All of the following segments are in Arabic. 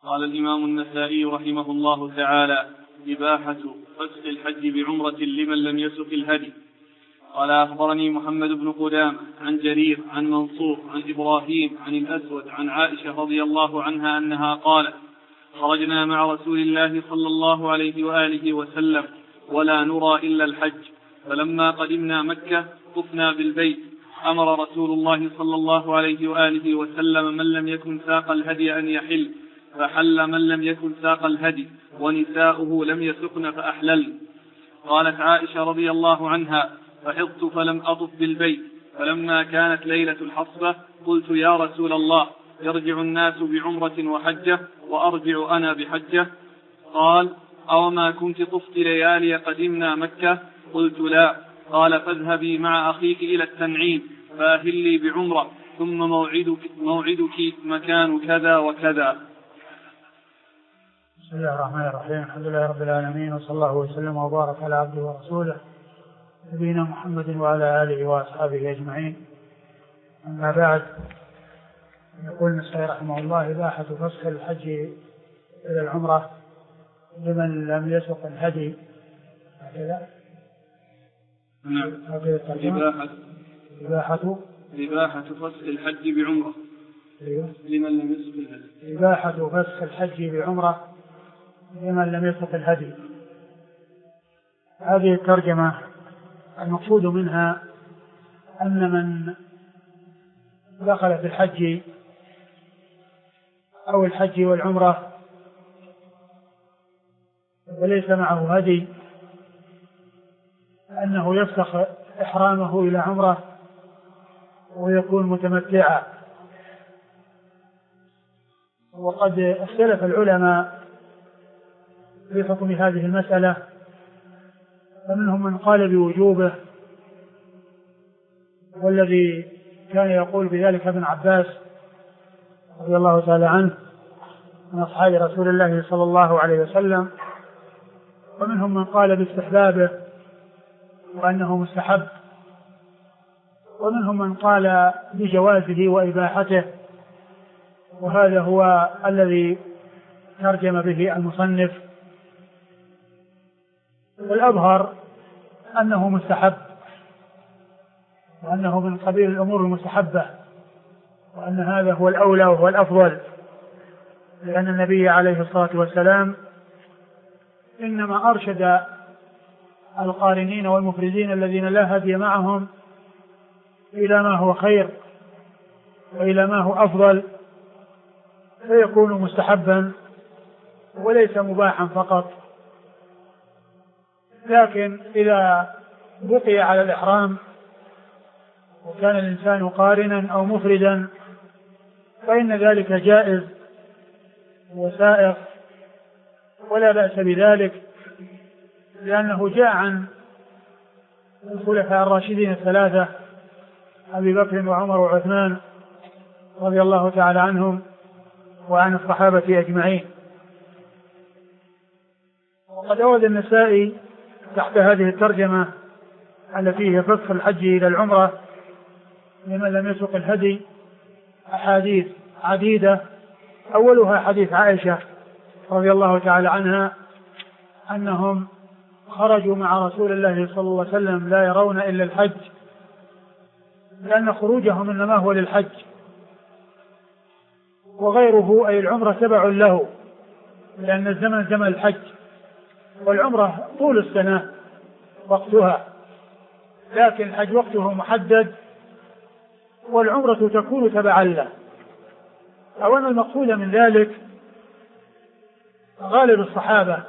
قال الإمام النسائي رحمه الله تعالى: إباحة فسخ الحج بعمرة لمن لم يسق الهدي. قال: أخبرني محمد بن قدامة عن جرير عن منصور عن إبراهيم عن الأسود عن عائشة رضي الله عنها أنها قالت: خرجنا مع رسول الله صلى الله عليه وآله وسلم ولا نرى إلا الحج، فلما قدمنا مكة طفنا بالبيت، أمر رسول الله صلى الله عليه وآله وسلم من لم يكن ساق الهدي أن يحل، فحل من لم يكن ساق الهدي، ونساؤه لم يسقن فأحلل. قالت عائشة رضي الله عنها: فحضت فلم أطف بالبيت، فلما كانت ليلة الحصبة قلت: يا رسول الله، يرجع الناس بعمرة وحجة وأرجع أنا بحجة؟ قال: أوما كنت طفت ليالي قدمنا مكة؟ قلت: لا. قال: فاذهبي مع أخيك إلى التنعيم فأهلي بعمرة، ثم موعدك مكان كذا وكذا. بسم الله الرحمن الرحيم. الحمد لله رب العالمين، وصلى الله وسلم وبارك على عبده ورسوله نبينا محمد وعلى آله وأصحابه أجمعين. أما بعد، يقول النسائي رحمه الله: إباحة فسخ الحج إلى العمرة لمن لم يسق الهدي. إباحة فسخ الحج بعمرة لمن لم يسق الهدي. إباحة فسخ الحج بعمرة لمن لم يسق الهدي. هذه الترجمة المقصود منها أن من دخل في الحج أو الحج والعمرة وليس معه هدي أنه يفسخ إحرامه إلى عمرة ويكون متمتعا. وقد اختلف العلماء في حكم هذه المسألة، فمنهم من قال بوجوبه، والذي كان يقول بذلك ابن عباس رضي الله تعالى عنه من أصحاب رسول الله صلى الله عليه وسلم، ومنهم من قال باستحبابه وأنه مستحب، ومنهم من قال بجوازه وإباحته، وهذا هو الذي ترجم به المصنف. والأظهر أنه مستحب، وأنه من قبيل الأمور المستحبة، وأن هذا هو الأولى وهو الأفضل، لأن النبي عليه الصلاة والسلام إنما أرشد القارنين والمفردين الذين لا هدي معهم إلى ما هو خير وإلى ما هو أفضل، فيكون مستحبا وليس مباحا فقط. لكن إذا بقي على الإحرام وكان الإنسان قارنا أو مفردا فإن ذلك جائز وسائغ ولا بأس بذلك، لأنه جاء عن الخلفاء الراشدين الثلاثة أبي بكر وعمر وعثمان رضي الله تعالى عنهم وعن الصحابة أجمعين. وقد أورد النسائي تحت هذه الترجمة التي هي فسخ الحج إلى العمرة لمن لم يسق الهدي أحاديث عديدة، أولها حديث عائشة رضي الله تعالى عنها أنهم خرجوا مع رسول الله صلى الله عليه وسلم لا يرون إلا الحج، لأن خروجهم إنما هو للحج، وغيره أي العمرة تبع له، لأن الزمن زمن الحج، والعمرة طول السنة وقتها، لكن الحج وقته محدد والعمرة تكون تبعا له. أو أن المقصود من ذلك غالب الصحابة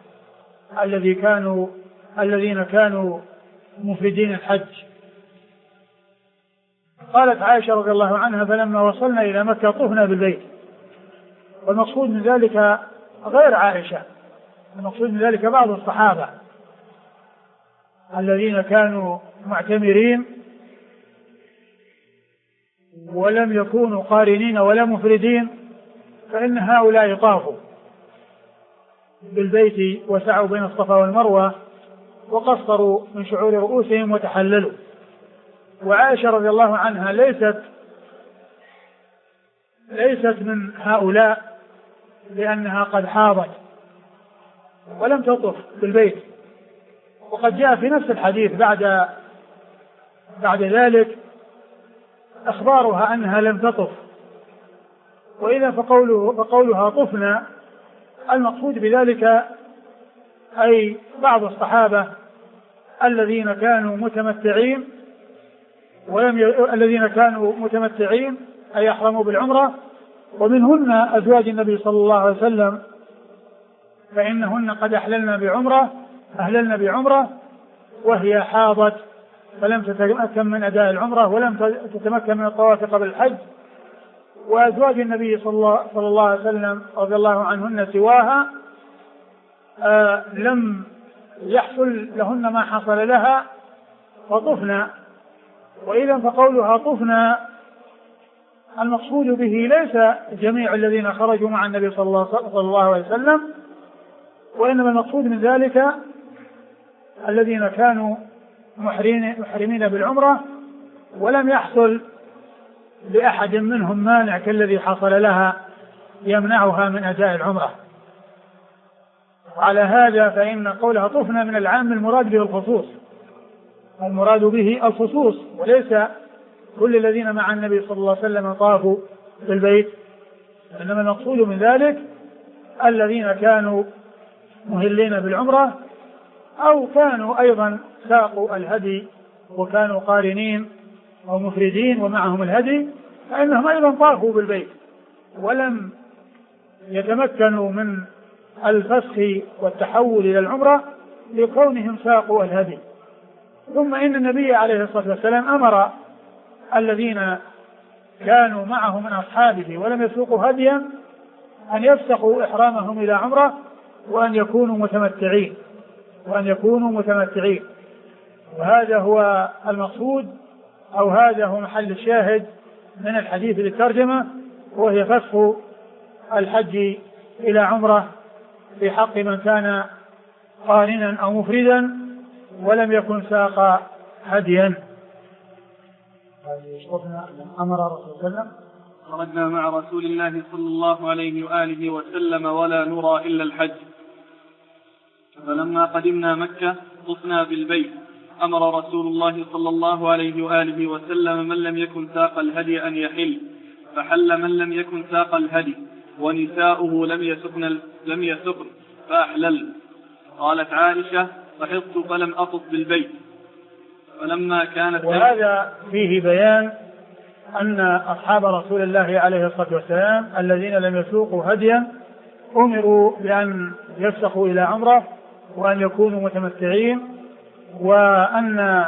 الذين كانوا مفردين الحج. قالت عائشة رضي الله عنها: فلما وصلنا إلى مكة طفنا بالبيت. والمقصود من ذلك غير عائشة، المقصود من ذلك بعض الصحابة الذين كانوا معتمرين ولم يكونوا قارنين ولا مفردين، فإن هؤلاء طافوا بالبيت وسعوا بين الصفا والمروة وقصروا من شعور رؤوسهم وتحللوا. وعائشة رضي الله عنها ليست من هؤلاء، لأنها قد حاضت ولم تطف بالبيت. وقد جاء في نفس الحديث بعد ذلك أخبارها أنها لم تطف. وإذا فقولها طفنا المقصود بذلك أي بعض الصحابة الذين كانوا متمتعين أي يحرموا بالعمرة، ومنهن أزواج النبي صلى الله عليه وسلم، فإنهن قد أهللن بعمرة وهي حاضت فلم تتمكن من أداء العمرة ولم تتمكن من الطواف قبل الحج. وأزواج النبي صلى الله عليه وسلم رضي الله عنهن سواها لم يحصل لهن ما حصل لها فطفنا. وإذا فقولها طفنا المقصود به ليس جميع الذين خرجوا مع النبي صلى الله عليه وسلم، وإنما المقصود من ذلك الذين كانوا محرمين بالعمرة ولم يحصل لأحد منهم مانع كالذي حصل لها يمنعها من أداء العمرة. على هذا فإن قولها طفنا من العام المراد به الخصوص، وليس كل الذين مع النبي صلى الله عليه وسلم طافوا بالبيت، إنما المقصود من ذلك الذين كانوا مهلين بالعمرة أو كانوا أيضا ساقوا الهدي وكانوا قارنين أو مفردين ومعهم الهدي، فإنهم أيضا طافوا بالبيت ولم يتمكنوا من الفسخ والتحول إلى العمرة لكونهم ساقوا الهدي. ثم إن النبي عليه الصلاة والسلام أمر الذين كانوا معه من أصحابه ولم يسوقوا هديا أن يفسخوا إحرامهم إلى عمرة وأن يكونوا متمتعين. وهذا هو المقصود أو هذا هو محل الشاهد من الحديث للترجمة، وهي فسخ الحج إلى عمرة في حق من كان قارنا أو مفردا ولم يكن ساق هديا. أمر رسول الله خرجنا مع رسول الله صلى الله عليه وآله وسلم ولا نرى إلا الحج، فلما قدمنا مكة طفنا بالبيت، أمر رسول الله صلى الله عليه وآله وسلم من لم يكن ساق الهدي أن يحل، فحل من لم يكن ساق الهدي، ونساؤه لم يسقن فأحلل. قالت عائشة: فحضت فلم أطف بالبيت. فلما كانت وهذا فيه بيان أن أصحاب رسول الله عليه الصلاة والسلام الذين لم يسوقوا هديا أمروا بأن يفسخوا إلى عمرة وأن يكونوا متمتعين، وأن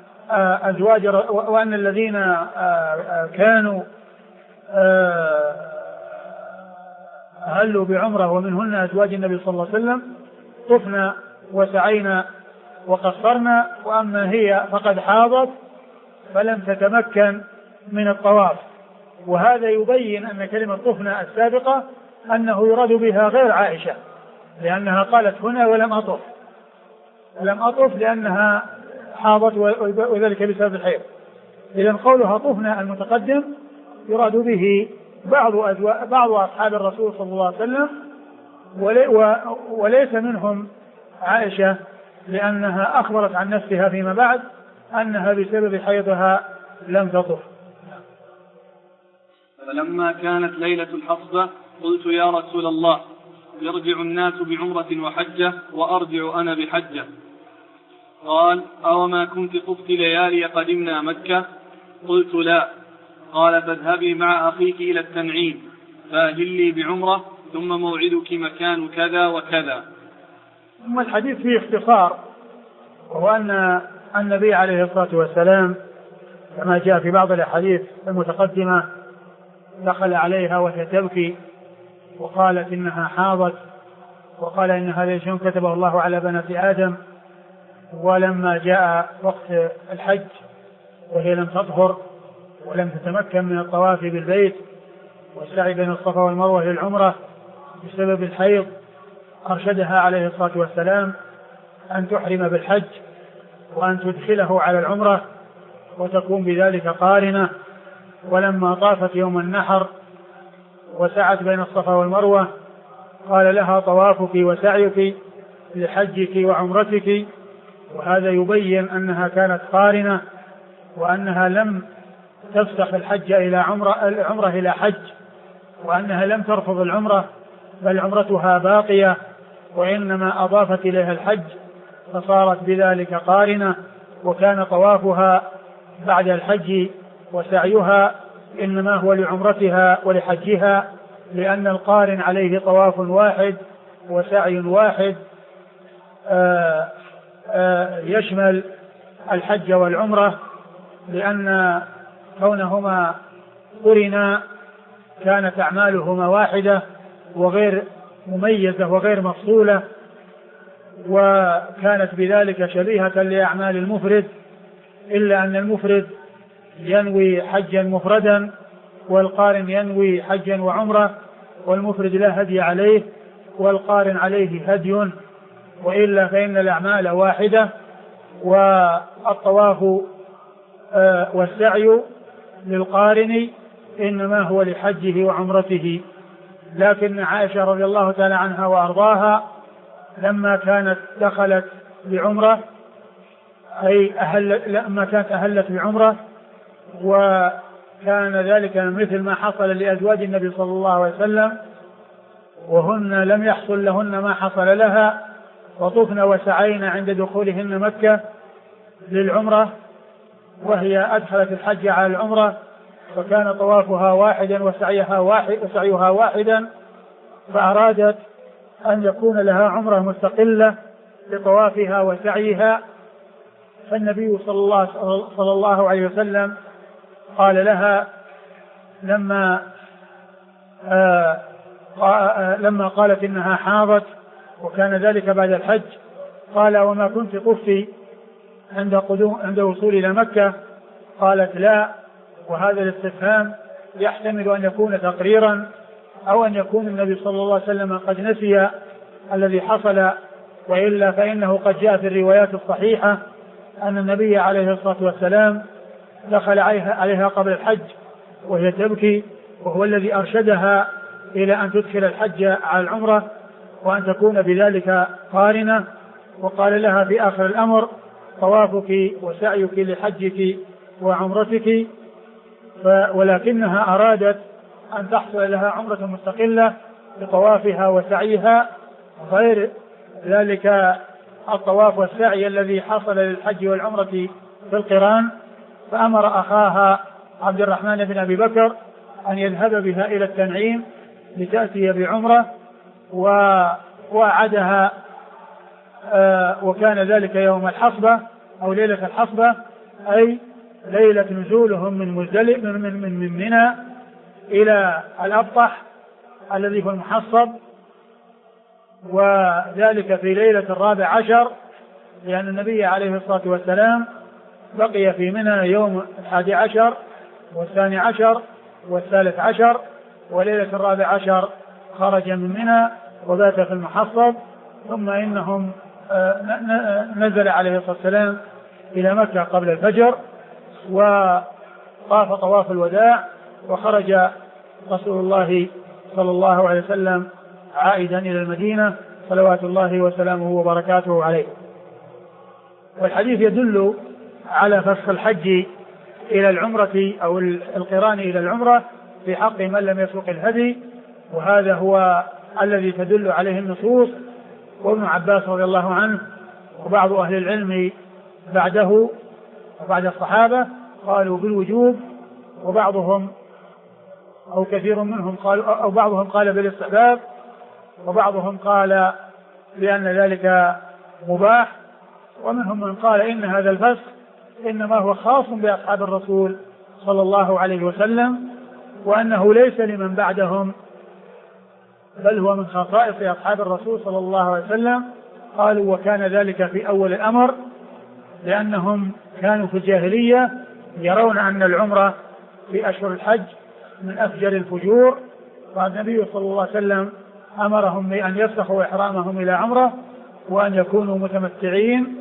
الذين كانوا أهلوا بعمرة ومنهن أزواج النبي صلى الله عليه وسلم طفنا وسعينا وقصرنا، وأما هي فقد حاضت فلم تتمكن من الطواف. وهذا يبين أن كلمة طفنا السابقة أنه يراد بها غير عائشة، لأنها قالت هنا ولم أطف لأنها حاضت وذلك بسبب الحيض. إذن قولها طفنا المتقدم يراد به بعض أصحاب الرسول صلى الله عليه وسلم، وليس منهم عائشة، لأنها أخبرت عن نفسها فيما بعد أنها بسبب حيضها لم تطف. فلما كانت ليلة الحصبة قلت: يا رسول الله، يرجع الناس بعمرة وحجة وأرجع أنا بحجة. قال: أوما كنت طفت ليالي قدمنا مكة؟ قلت: لا. قال: فاذهبي مع أخيك إلى التنعيم فأهلي بعمرة ثم موعدك مكان كذا وكذا. ثم الحديث فيه اختصار، وهو أن النبي عليه الصلاة والسلام كما جاء في بعض الأحاديث المتقدمة دخل عليها وهي تبكي وقالت إنها حاضت، وقال إن هذا شيء كتبه الله على بنات آدم. ولما جاء وقت الحج وهي لم تطهر ولم تتمكن من الطواف بالبيت والسعي بين الصفا والمروة للعمرة بسبب الحيض، أرشدها عليه الصلاة والسلام أن تحرم بالحج وأن تدخله على العمرة وتكون بذلك قارنة. ولما طافت يوم النحر وسعت بين الصفا والمروة قال لها طوافك وسعيك لحجك وعمرتك، وهذا يبين أنها كانت قارنة، وأنها لم تفسخ الحج إلى العمرة إلى حج، وأنها لم ترفض العمرة بل عمرتها باقية، وإنما أضافت إليها الحج فصارت بذلك قارنة. وكان طوافها بعد الحج وسعيها إنما هو لعمرتها ولحجها، لأن القارن عليه طواف واحد وسعي واحد يشمل الحج والعمرة، لأن كونهما قرنا كانت أعمالهما واحدة وغير مميزة وغير مفصولة، وكانت بذلك شبيهة لأعمال المفرد، إلا أن المفرد ينوي حجا مفردا والقارن ينوي حجا وعمرة، والمفرد لا هدي عليه والقارن عليه هدي، وإلا فإن الأعمال واحدة. والطواف والسعي للقارن إنما هو لحجه وعمرته. لكن عائشة رضي الله تعالى عنها وأرضاها لما كانت دخلت بعمرة، أي لما كانت أهلت بعمرة، وكان ذلك مثل ما حصل لأزواج النبي صلى الله عليه وسلم، وهن لم يحصل لهن ما حصل لها، وطفن وسعين عند دخولهن مكة للعمرة، وهي أدخلت الحج على العمرة، فكان طوافها واحدا وسعيها واحدا، فأرادت أن يكون لها عمرة مستقلة لطوافها وسعيها. فالنبي صلى الله عليه وسلم قال لها لما قالت إنها حاضت وكان ذلك بعد الحج، قال: وما كنت طفتي عند وصول إلى مكة؟ قالت: لا. وهذا الاستفهام يحتمل أن يكون تقريرا، أو أن يكون النبي صلى الله عليه وسلم قد نسي الذي حصل، وإلا فإنه قد جاء في الروايات الصحيحة أن النبي عليه الصلاة والسلام دخل عليها قبل الحج وهي تبكي، وهو الذي أرشدها إلى أن تدخل الحج على العمرة وأن تكون بذلك قارنة، وقال لها في آخر الأمر: طوافك وسعيك لحجك وعمرتك. ولكنها أرادت أن تحصل لها عمرة مستقلة بطوافها وسعيها غير ذلك الطواف والسعي الذي حصل للحج والعمرة في القران، فأمر أخاها عبد الرحمن بن أبي بكر أن يذهب بها إلى التنعيم لتأتي بعمرة، ووعدها، وكان ذلك يوم الحصبة أو ليلة الحصبة، أي ليلة نزولهم من منى إلى الأبطح الذي هو المحصب، وذلك في ليلة 14، لأن النبي عليه الصلاة والسلام بقي في منى يوم 11 و12 و13، وليلة 14 خرج من منى وبات في المحصب، ثم إنهم نزل عليه الصلاة والسلام إلى مكة قبل الفجر وطاف طواف الوداع، وخرج رسول الله صلى الله عليه وسلم عائدا إلى المدينة صلوات الله وسلامه وبركاته عليه. والحديث يدل على فسخ الحج إلى العمرة أو القران إلى العمرة في حق من لم يسوق الهدي، وهذا هو الذي تدل عليه النصوص. وابن عباس رضي الله عنه وبعض أهل العلم بعده وبعد الصحابة قالوا بالوجوب، وبعضهم أو كثير منهم قالوا، أو بعضهم قال بالاستحباب، وبعضهم قال بأن ذلك مباح، ومنهم من قال إن هذا الفسخ إنما هو خاص بأصحاب الرسول صلى الله عليه وسلم، وأنه ليس لمن بعدهم، بل هو من خصائص أصحاب الرسول صلى الله عليه وسلم. قالوا: وكان ذلك في أول الأمر، لأنهم كانوا في الجاهلية يرون أن العمرة في أشهر الحج من أفجر الفجور، فالنبي صلى الله عليه وسلم أمرهم بأن يفسخوا إحرامهم إلى عمرة وأن يكونوا متمتعين.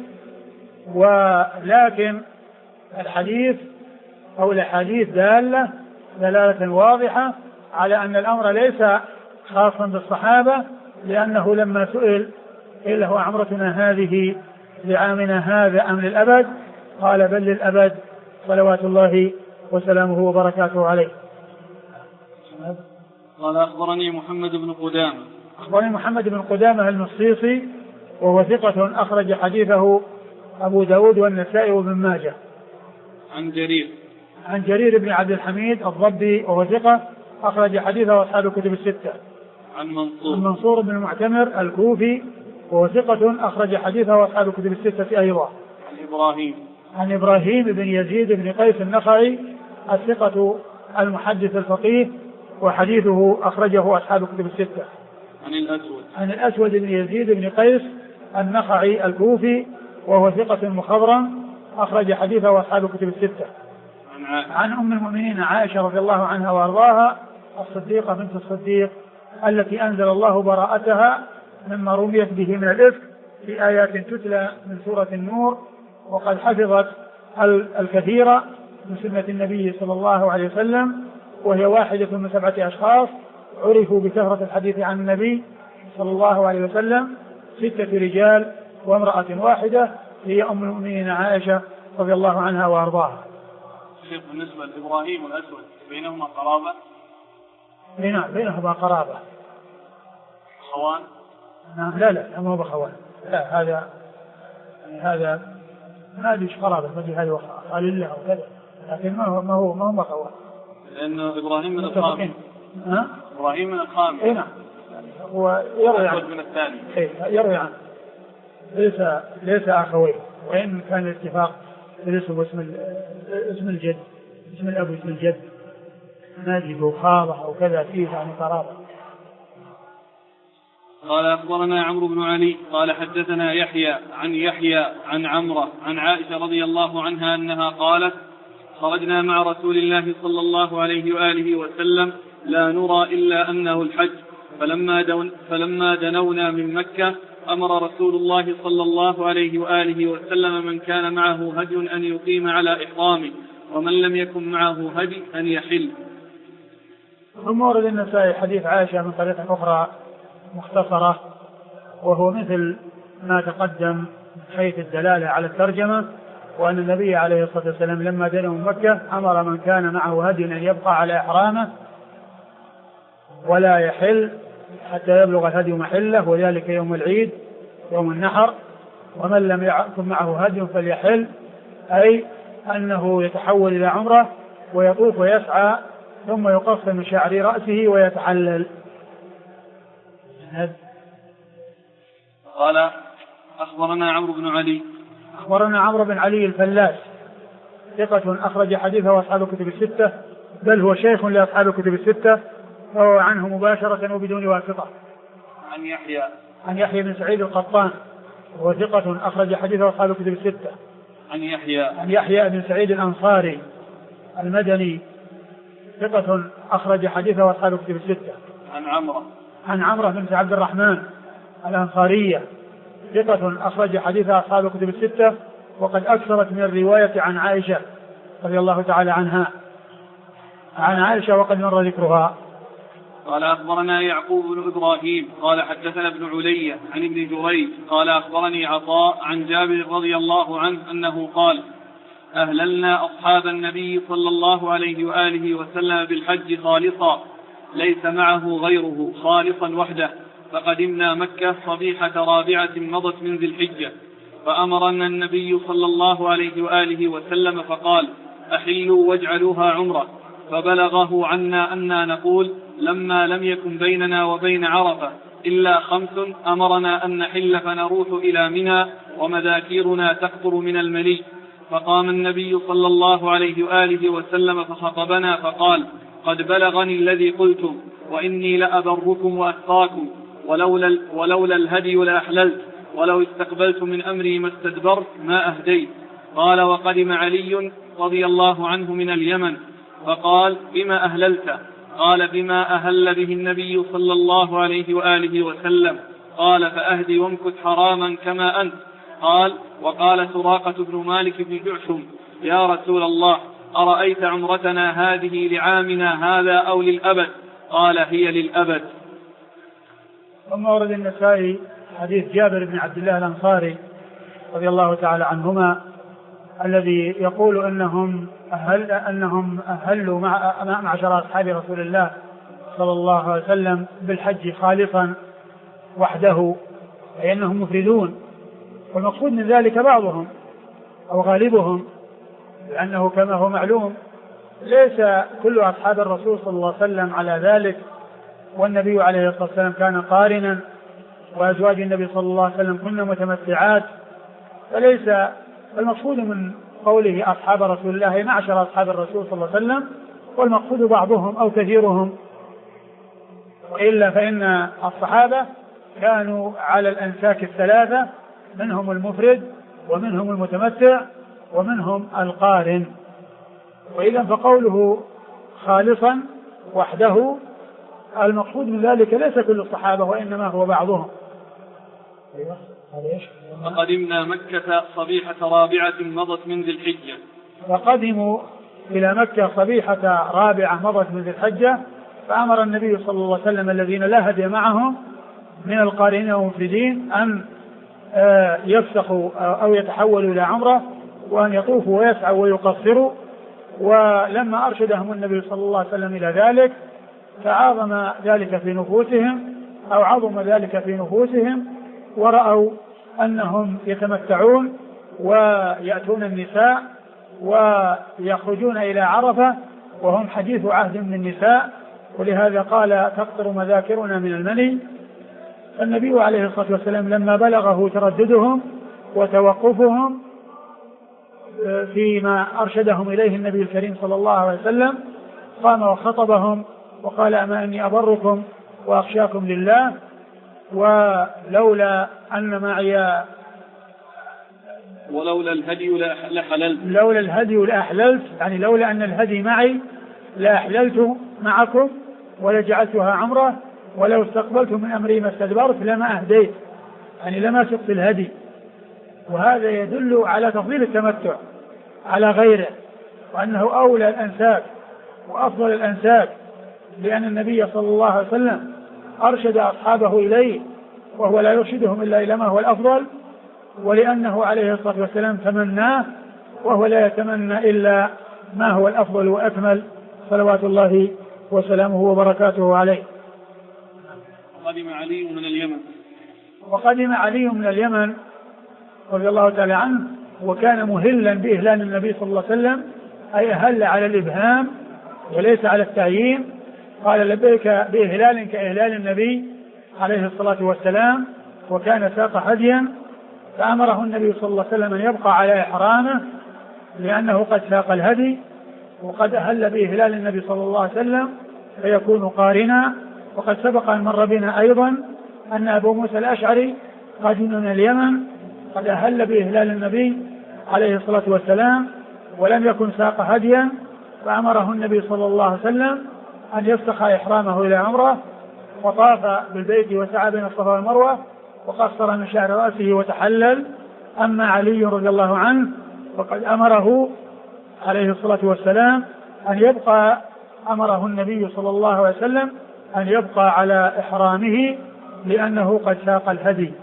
ولكن الحديث أو الأحاديث دلالة واضحة على أن الأمر ليس خاصا بالصحابة، لأنه لما سئل إلا هو عمرتنا هذه لعامنا هذا أم للأبد؟ قال بل للأبد صلوات الله وسلامه وبركاته عليه. قال أخبرني محمد بن قدامة. أخبرني محمد بن قدامة المصيصي وهو ثقة أخرج حديثه أبو داود والنسائي وابن ماجه. عن جرير بن عبد الحميد الضبي وهو ثقة أخرج حديثه أصحاب الكتب الستة. عن منصور بن المعتمر الكوفي وهو ثقة أخرج حديثه أصحاب الكتب الستة أيضا. عن إبراهيم بن يزيد بن قيس النخعي الثقة المحدث الفقيه وحديثه أخرجه أصحاب الكتب الستة. عن الأسود بن يزيد بن قيس النخعي الكوفي وهو ثقة مخضرم أخرج حديثه أصحاب الكتب الستة. عن أم المؤمنين عائشة رضي الله عنها وأرضاها الصديقة بنت الصديق التي أنزل الله براءتها مما رميت به من الإفك في آيات تتلى من سورة النور، وقد حفظت الكثير من سنة النبي صلى الله عليه وسلم، وهي واحدة من 7 أشخاص عرفوا بكثرة الحديث عن النبي صلى الله عليه وسلم، 6 رجال وامرأة واحدة هي أم المؤمنين عائشة رضي الله عنها وأرضاها. شيخ بالنسبة لإبراهيم والأسود بينهما قرابة؟ نعم بينهما قرابة. خوان؟ نعم لا ما هو بخوان، لا هذا ما ادري ايش قرابة، ما ادري هذا قال الله او كذا، لكن ما هو بخوان. لأنه إبراهيم من الخامس. إبراهيم من الخامس. اي نعم. هو يروي عنه. من الثاني. يروي عنه. ليس أخوين، وإن كان الاتفاق اسم الجد، اسم الأب واسم الجد ناجب وخاضة أو كذا فيه يعني قرابة. قال أخبرنا عمرو بن علي قال حدثنا يحيى عن عمرة عن عائشة رضي الله عنها أنها قالت: خرجنا مع رسول الله صلى الله عليه وآله وسلم لا نرى إلا أنه الحج، فلما دنونا من مكة أمر رسول الله صلى الله عليه وآله وسلم من كان معه هدي أن يقيم على إحرامه، ومن لم يكن معه هدي أن يحل. ثم ورد النسائي حديث عائشة من طريقة أخرى مختصرة، وهو مثل ما تقدم من حيث الدلالة على الترجمة، وأن النبي عليه الصلاة والسلام لما دنوا من مكة أمر من كان معه هدي أن يبقى على إحرامه ولا يحل حتى يبلغ الهدي محله، وذلك يوم العيد يوم النحر، ومن لم يكن معه هدي فليحل، أي أنه يتحول إلى عمرة ويطوف ويسعى ثم يقص من شعر رأسه ويتحلل. قال أخبرنا عمرو بن علي الفلاس ثقة أخرج حديثه أصحاب الكتب الستة، بل هو شيخ لأصحاب الكتب الستة، فهو عنه مباشرة وبدون واسطة. عن يحيى بن سعيد القطان وهو ثقة أخرج حديثه أصحاب الكتب الستة. عن يحيى بن سعيد الأنصاري المدني ثقة أخرج حديثه أصحاب الكتب الستة. عن عمرة بنت عبد الرحمن الأنصارية ثقة أخرج حديثها أصحاب الكتب الستة، وقد أكثرت من الرواية عن عائشة رضي الله تعالى عنها، عن عائشة وقد مر ذكرها. قال أخبرنا يعقوب بن إبراهيم قال حدثنا ابن علي عن ابن جريج قال أخبرني عطاء عن جابر رضي الله عنه أنه قال: أهللنا أصحاب النبي صلى الله عليه وآله وسلم بالحج خالصا ليس معه غيره، خالصا وحده، فقدمنا مكة صبيحة رابعة مضت من ذي الحجة، فأمرنا النبي صلى الله عليه وآله وسلم فقال: أحلوا واجعلوها عمرة، فبلغه عنا أننا نقول: لما لم يكن بيننا وبين عرفة إلا 5 أمرنا أن نحل فنروح إلى منى ومذاكيرنا تقطر من الملي، فقام النبي صلى الله عليه وآله وسلم فخطبنا فقال: قد بلغني الذي قلتم، وإني لأبركم وأتقاكم، ولولا الهدي لأحللت، ولو استقبلت من أمري ما استدبرت ما أهديت. قال: وقدم علي رضي الله عنه من اليمن فقال: بما أهللت؟ قال: بما أهل به النبي صلى الله عليه وآله وسلم. قال: فأهدي وامكث حراما كما أنت. قال: وقال سراقة بن مالك بن جعشم: يا رسول الله، أرأيت عمرتنا هذه لعامنا هذا أو للأبد؟ قال: هي للأبد. ثم ورد النسائي حديث جابر بن عبد الله الأنصاري رضي الله تعالى عنهما الذي يقول أنهم أهلوا معشر أصحاب رسول الله صلى الله عليه وسلم بالحج خالصا وحده، أي أنهم مفردون، والمقصود من ذلك بعضهم أو غالبهم، لأنه كما هو معلوم ليس كل أصحاب الرسول صلى الله عليه وسلم على ذلك، والنبي عليه الصلاة والسلام كان قارنا، وأزواج النبي صلى الله عليه وسلم كن متمتعات، فليس المقصود من قوله أصحاب رسول الله معشر أصحاب الرسول صلى الله عليه وسلم، والمقصود بعضهم أو كثيرهم، وإلا فإن الصحابة كانوا على الأنساك الثلاثة، منهم المفرد ومنهم المتمتع ومنهم القارن. وإذا فقوله خالصا وحده المقصود من ذلك ليس كل الصحابة وإنما هو بعضهم. فقدمنا مكة صبيحة رابعة مضت من ذي الحجة. فقدموا إلى مكة صبيحة رابعة مضت من ذي الحجة، فأمر النبي صلى الله عليه وسلم الذين لا هدي معهم من القارنين والمفردين أن يفسخوا أو يتحولوا إلى عمرة، وأن يطوفوا ويسعوا ويقصروا. ولما أرشدهم النبي صلى الله عليه وسلم إلى ذلك فعظم ذلك في نفوسهم، أو عظم ذلك في نفوسهم، ورأوا أنهم يتمتعون ويأتون النساء ويخرجون إلى عرفة وهم حديث عهد من النساء، ولهذا قال تقطر مذاكرنا من المني. النبي عليه الصلاة والسلام لما بلغه ترددهم وتوقفهم فيما أرشدهم إليه النبي الكريم صلى الله عليه وسلم قام وخطبهم وقال أما إني أبركم وأخشاكم لله، ولولا أن معي ولولا الهدي لحللت، لولا الهدي لأحللت، يعني لولا أن الهدي معي لأحللت معكم ولجعلتها عمرة، ولو استقبلت من أمري ما استدبرت لما أهديت، يعني لما سقت الهدي. وهذا يدل على تفضيل التمتع على غيره، وأنه أولى الأنساك وأفضل الأنساك، لأن النبي صلى الله عليه وسلم أرشد أصحابه إليه وهو لا يرشدهم إلا إلى ما هو الأفضل، ولأنه عليه الصلاة والسلام تمناه وهو لا يتمنى إلا ما هو الأفضل وأكمل، صلوات الله وسلامه وبركاته عليه. وقدم علي من اليمن. وقدم علي من اليمن رضي الله تعالى عنه، وكان مهلا بإهلال النبي صلى الله عليه وسلم، أي أهل على الإبهام وليس على التعيين، قال لبيك بإهلال كإهلال النبي عليه الصلاة والسلام، وكان ساق هديا، فأمره النبي صلى الله عليه وسلم أن يبقى على إحرامه لأنه قد ساق الهدي وقد أهل بإهلال النبي صلى الله عليه وسلم فيكون قارنا. وقد سبق أن مر بنا أيضا أن أبو موسى الأشعري قادم من اليمن قد أهل بإهلال النبي عليه الصلاة والسلام ولم يكن ساق هديا، فأمره النبي صلى الله عليه وسلم أن يفسخ إحرامه إلى عمره، وطاف بالبيت وسعى بين الصفا والمروة وقصر من شعر رأسه وتحلل. أما علي رضي الله عنه فقد أمره عليه الصلاة والسلام أن يبقى، أمره النبي صلى الله عليه وسلم أن يبقى على إحرامه لأنه قد ساق الهدي.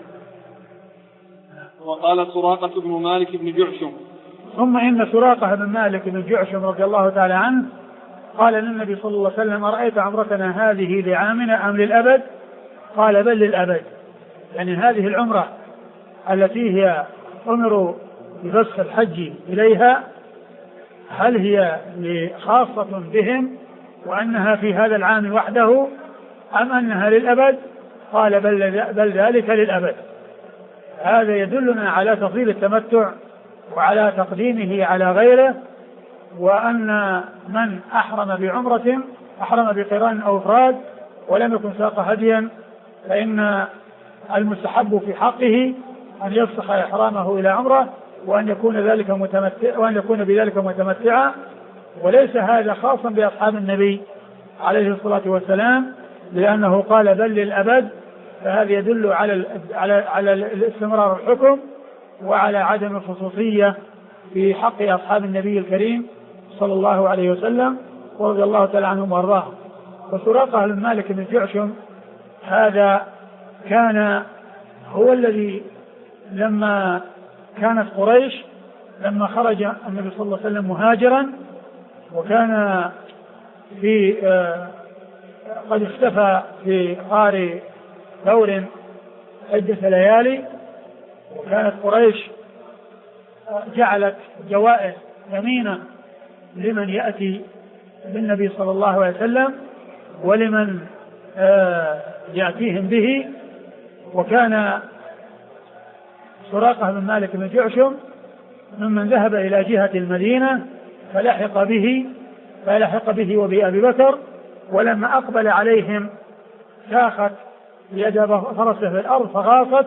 وقال سراقة بن مالك بن جعشم. ثم إن سراقة بن مالك بن جعشم رضي الله تعالى عنه قال للنبي صلى الله عليه وسلم أرأيت عمرتنا هذه لعامنا أم للأبد؟ قال بل للأبد، يعني هذه العمرة التي هي أمر بفسخ الحج إليها هل هي خاصة بهم وأنها في هذا العام وحده أم أنها للأبد؟ قال بل ذلك للأبد. هذا يدلنا على تفضيل التمتع وعلى تقديمه على غيره، وأن من أحرم بعمرة أحرم بقران أو إفراد ولم يكن ساق هديا فإن المستحب في حقه أن يفسخ إحرامه إلى عمره وأن يكون بذلك متمتعا، وليس هذا خاصا بأصحاب النبي عليه الصلاة والسلام لأنه قال بل للأبد، فهذا يدل على الاستمرار الحكم وعلى عدم الخصوصية في حق أصحاب النبي الكريم صلى الله عليه وسلم ورضي الله تعالى عنهم وارضاهم. وسراقة بن مالك بن جعشم هذا كان هو الذي لما كانت قريش لما خرج النبي صلى الله عليه وسلم مهاجرا، وكان في قد اختفى في غار ثور عدة ليالي، وكانت قريش جعلت جوائز ثمينة لمن يأتي بالنبي صلى الله عليه وسلم ولمن يأتيهم به. وكان سراقة بن مالك بن جعشم ممن ذهب إلى جهة المدينة فلحق به وبأبي بكر، ولما أقبل عليهم شاخت يد فرسه في الأرض فغاصت،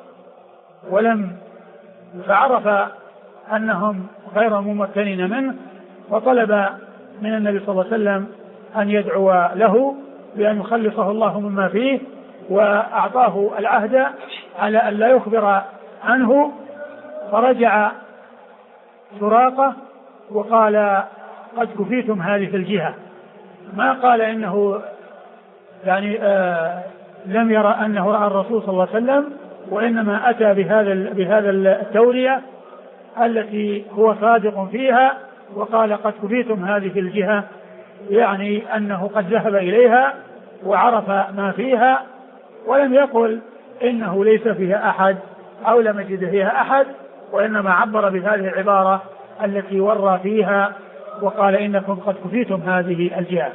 فعرف أنهم غير ممكنين منه، وطلب من النبي صلى الله عليه وسلم أن يدعو له بأن يخلصه الله مما فيه، وأعطاه العهد على أن لا يخبر عنه. فرجع سراقة وقال قد كفيتم هذه الجهة، ما قال إنه يعني لم يرى أنه رأى الرسول صلى الله عليه وسلم، وإنما أتى بهذا التورية التي هو صادق فيها، وقال قد كفيتم هذه الجهة، يعني أنه قد ذهب إليها وعرف ما فيها، ولم يقل إنه ليس فيها أحد أو لم يجد فيها أحد، وإنما عبر بهذه العبارة التي ورى فيها وقال إنكم قد كفيتم هذه الجهة.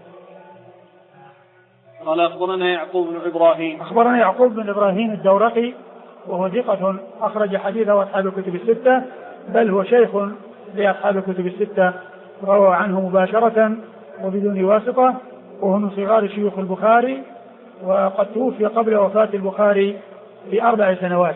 قال أخبرنا يعقوب بن إبراهيم الدورقي، وهو ثقة أخرج حديثه أصحاب الكتب الستة، بل هو شيخ لأصحاب الكتب الستة، روى عنه مباشرة وبدون واسطة، وهو من صغار شيوخ البخاري، وقد توفي قبل وفاة البخاري ب4 سنوات.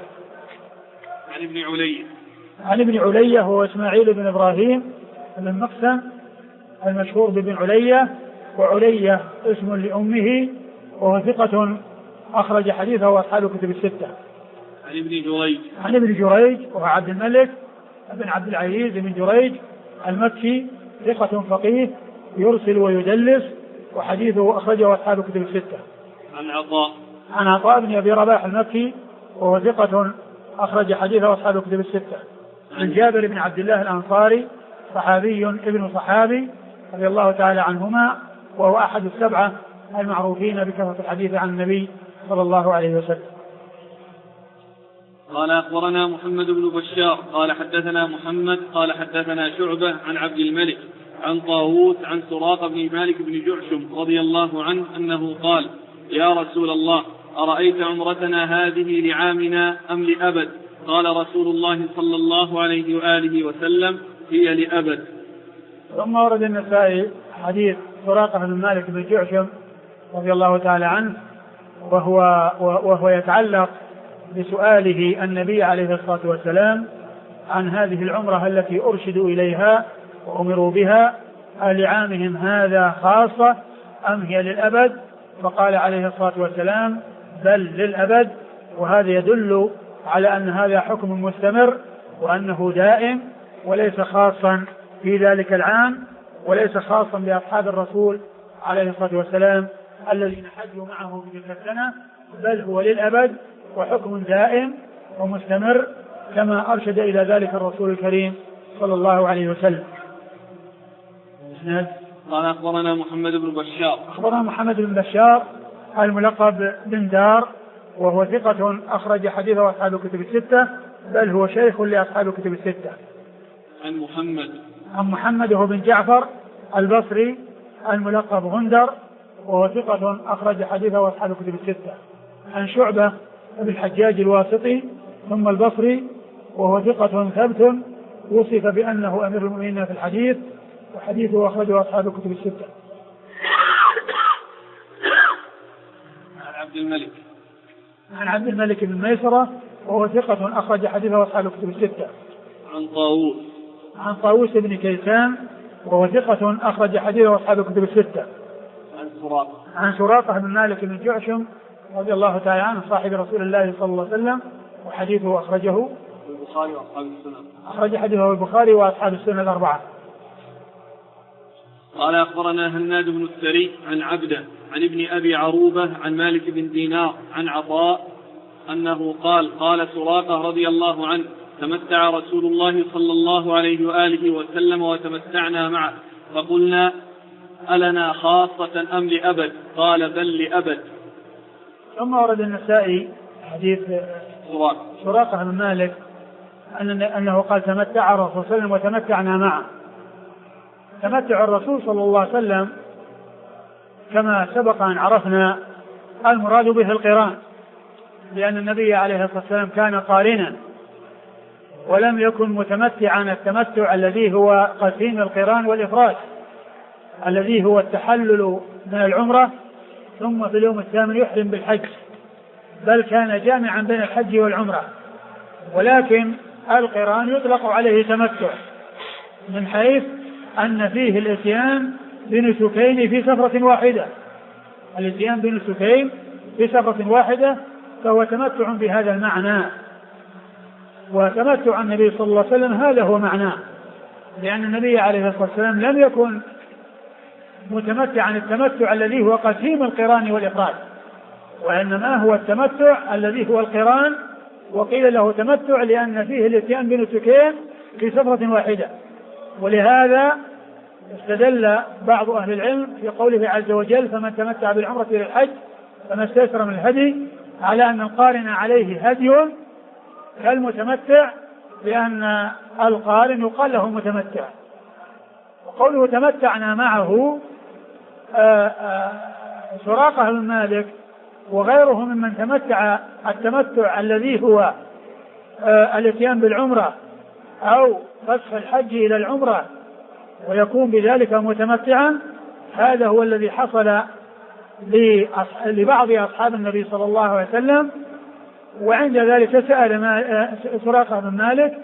عن ابن علية هو إسماعيل بن إبراهيم بن مقسم المشهور بابن علية، وعلية اسم لأمه، وهو ثقة أخرج حديثه وأصحاب الكتب الستة. عن ابن جريج وهو عبد الملك بن عبد العزيز بن جريج المكي، ثقة فقيه يرسل ويدلس، وحديثه أخرجه أصحاب الكتب الستة. عن عطاء بن أبي رباح المكي، وهو ثقة أخرج حديثه أصحاب الكتب الستة. عن جابر بن عبد الله الأنصاري، صحابي ابن صحابي رضي الله تعالى عنهما، وهو أحد السبعة المعروفين بكثرة الحديث عن النبي صلى الله عليه وسلم. قال أخبرنا محمد بن بشار قال حدثنا محمد قال حدثنا شعبة عن عبد الملك عن طاووس عن سراقة بن مالك بن جعشم رضي الله عنه أنه قال: يا رسول الله، أرأيت عمرتنا هذه لعامنا أم لأبد؟ قال رسول الله صلى الله عليه وآله وسلم: هي لأبد. ثم ورد النسائي حديث سراقة بن مالك بن جعشم رضي الله تعالى عنه، وهو يتعلق بسؤاله النبي عليه الصلاة والسلام عن هذه العمرة التي أرشدوا إليها وأمروا بها، لعامهم هذا خاصة أم هي للأبد؟ فقال عليه الصلاة والسلام: بل للأبد. وهذا يدل على أن هذا حكم مستمر، وأنه دائم وليس خاصا في ذلك العام، وليس خاصا بأصحاب الرسول عليه الصلاة والسلام الذين حجوا معه في تلك السنة، بل هو للأبد وحكم دائم ومستمر، كما أرشد إلى ذلك الرسول الكريم صلى الله عليه وسلم. قال أخبرنا محمد بن بشار الملقب بن دار، وهو ثقة أخرج حديثه أصحاب الكتب الستة، بل هو شيخ لأصحاب الكتب الستة. عن محمد هو بن جعفر البصري الملقب غندر، وهو ثقة أخرج حديثه أصحاب الكتب الستة. عن شعبة بن الحجاج الواسطي ثم البصري، وهو ثقة ثبت وصف بأنه أمير المؤمنين في الحديث، وحديثه أخرجه أصحاب الكتب الستة. عن عبد الملك بن ميسرة، وهو ثقة أخرج حديثه أصحاب الكتب الستة. عن طاووس بن كيسان، وهو ثقة أخرج حديثه أصحاب الكتب الستة. عن سراقة بن مالك بن جعشم رضي الله تعالى عنه صاحب رسول الله صلى الله عليه وسلم، وحديثه أخرج حديثه البخاري وأصحاب السنة الأربعة. قال أخبرنا هناد بن السري عن عبده عن ابن أبي عروبة عن مالك بن دينار عن عطاء أنه قال سراقة رضي الله عنه: تمتع رسول الله صلى الله عليه وآله وسلم وتمتعنا معه، فقلنا: ألنا خاصة أم لأبد؟ قال: بل لأبد. ثم ورد النسائي حديث سراقة بن مالك أنه قال: تمتع الرسول صلى الله عليه وسلم وتمتعنا معه. تمتع الرسول صلى الله عليه وسلم كما سبق أن عرفنا المراد به القران، لأن النبي عليه الصلاة والسلام كان قارنا ولم يكن متمتعا التمتع الذي هو قسيم القران والإفراد، الذي هو التحلل من العمرة ثم في اليوم الثامن يحرم بالحج، بل كان جامعا بين الحج والعمرة. ولكن القران يطلق عليه تمتع من حيث أن فيه الاتيان بنسكين في سفرة واحدة، الاتيان بنسكين في سفرة واحدة فهو تمتع بهذا المعنى. وتمتع النبي صلى الله عليه وسلم هذا هو معناه، لأن النبي عليه الصلاة والسلام لم يكن متمتعا التمتع الذي هو قسيم القران والإفراد، وإنما هو التمتع الذي هو القران، وقيل له تمتع لأن فيه الاتيان بنسكين في سفرة واحدة. ولهذا استدل بعض أهل العلم في قوله عز وجل: فمن تمتع بالعمرة إلى الحج فما استيسر من الهدي، على أن القارن عليه هدي كالمتمتع، لأن القارن يقال له متمتع. وقوله تمتعنا معه، سراقة بن مالك وغيره ممن تمتع التمتع الذي هو الاتيان بالعمرة أو فسخ الحج إلى العمرة ويكون بذلك متمتعا، هذا هو الذي حصل لبعض أصحاب النبي صلى الله عليه وسلم. وعند ذلك سأل سراقة بن مالك: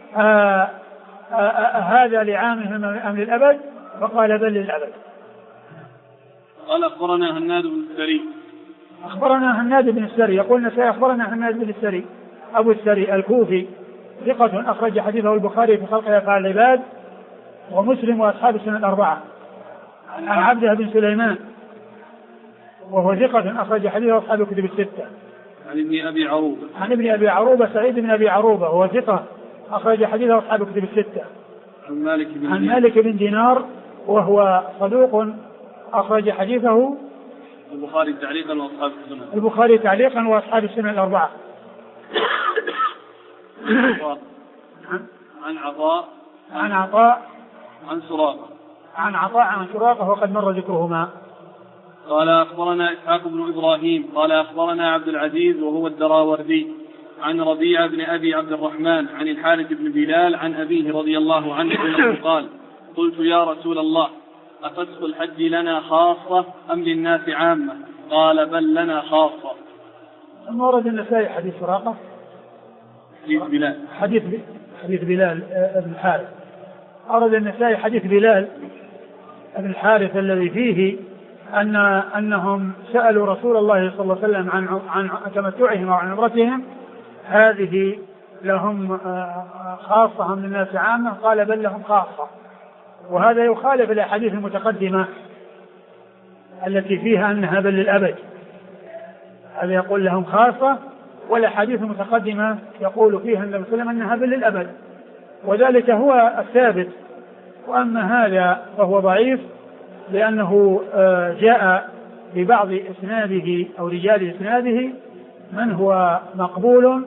هذا لعامهم أم للأبد؟ فقال: بل للأبد. قال أخبرنا هناد بن السري. أخبرنا هناد بن السري، يقول النسائي: أخبرنا هناد بن السري أبو السري الكوفي ثقة أخرج حديثه البخاري في خلق أفعال العباد ومسلم وأصحاب السنن الأربعة. عن عبده بن سليمان وهو ثقة أخرج حديثه أصحاب الكتب الستة. عن ابن أبي عروبة سعيد بن أبي عروبة وهو ثقة أخرج حديثه أصحاب الكتب الستة. عن مالك بن دينار وهو صدوق أخرج حديثه البخاري تعليقا وأصحاب السنن. البخاري تعليقا وأصحاب السنن الأربعة. عن عطاء عن سراقة وقد مر ذكرهما. قال أخبرنا إسحاق بن إبراهيم قال أخبرنا عبد العزيز وهو الدراوردي عن ربيعة بن أبي عبد الرحمن عن الحارث بن بلال عن أبيه رضي الله عنه قال: قلت: يا رسول الله، أفسخ الحج لنا خاصة أم للناس عامة؟ قال: بل لنا خاصة. ثم ورد النسائي حديث سراقة حديث بلال بن الحارث. أورد النسائي حديث بلال بن الحارث الذي فيه أنهم سألوا رسول الله صلى الله عليه وسلم عن تمتعهم وعن عمرتهم: هذه لهم خاصة أم للناس عامة؟ قال: بل لهم خاصة. وهذا يخالف الأحاديث المتقدمة التي فيها أنها بل للأبد، هذا يقول لهم خاصة، والأحاديث المتقدمة يقول فيها النبي صلى الله عليه وسلم أنها بل للأبد، وذلك هو الثابت. وأما هذا فهو ضعيف، لأنه جاء ببعض إسناده أو رجال إسناده من هو مقبول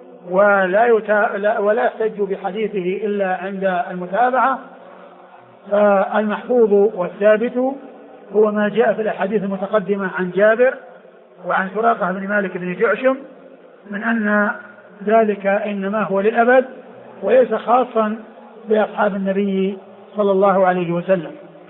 ولا يحتج بحديثه إلا عند المتابعة. فالمحفوظ والثابت هو ما جاء في الأحاديث المتقدمة عن جابر وعن سراقة بن مالك بن جعشم من أن ذلك إنما هو للأبد وليس خاصا بأصحاب النبي صلى الله عليه وسلم.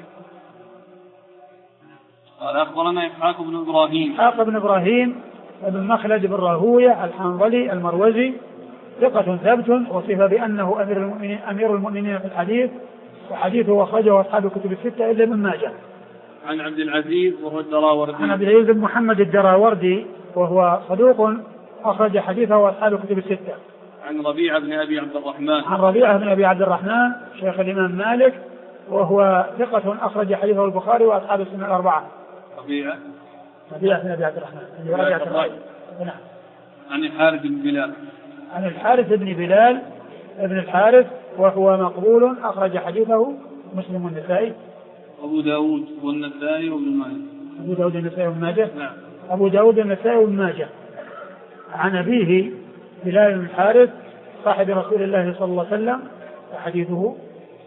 قال أخبرنا إسحاق بن إبراهيم بن مخلد بن راهوية الحنظلي المروزي ثقة ثبت، وصف بأنه أمير المؤمنين في الحديث، وحديثه أخرجه أصحاب الكتب الستة إلا ابن ماجه. عن عبد العزيز وهو الدراوردي. عن عبد العزيز بن محمد الدراوردي وهو صدوق أخرج حديثه أصحاب الكتب الستة. عن ربيعة بن أبي عبد الرحمن. عن ربيعة بن أبي عبد الرحمن شيخ الإمام مالك وهو ثقة أخرج حديثه البخاري وأصحاب السنة الأربعة. ربيعة بن أبي عبد الرحمن. نعم. عن الحارث بن بلال. عن الحارث بن بلال ابن الحارث وهو مقبول أخرج حديثه مسلم والنسائي. أبو داود والنسائي وابن ماجه. أبو داود والنسائي وابن ماجه. نعم. أبو داود والنسائي وابن ماجه. عن أبيه بلال بن الحارث صاحب رسول الله صلى الله عليه وسلم وحديثه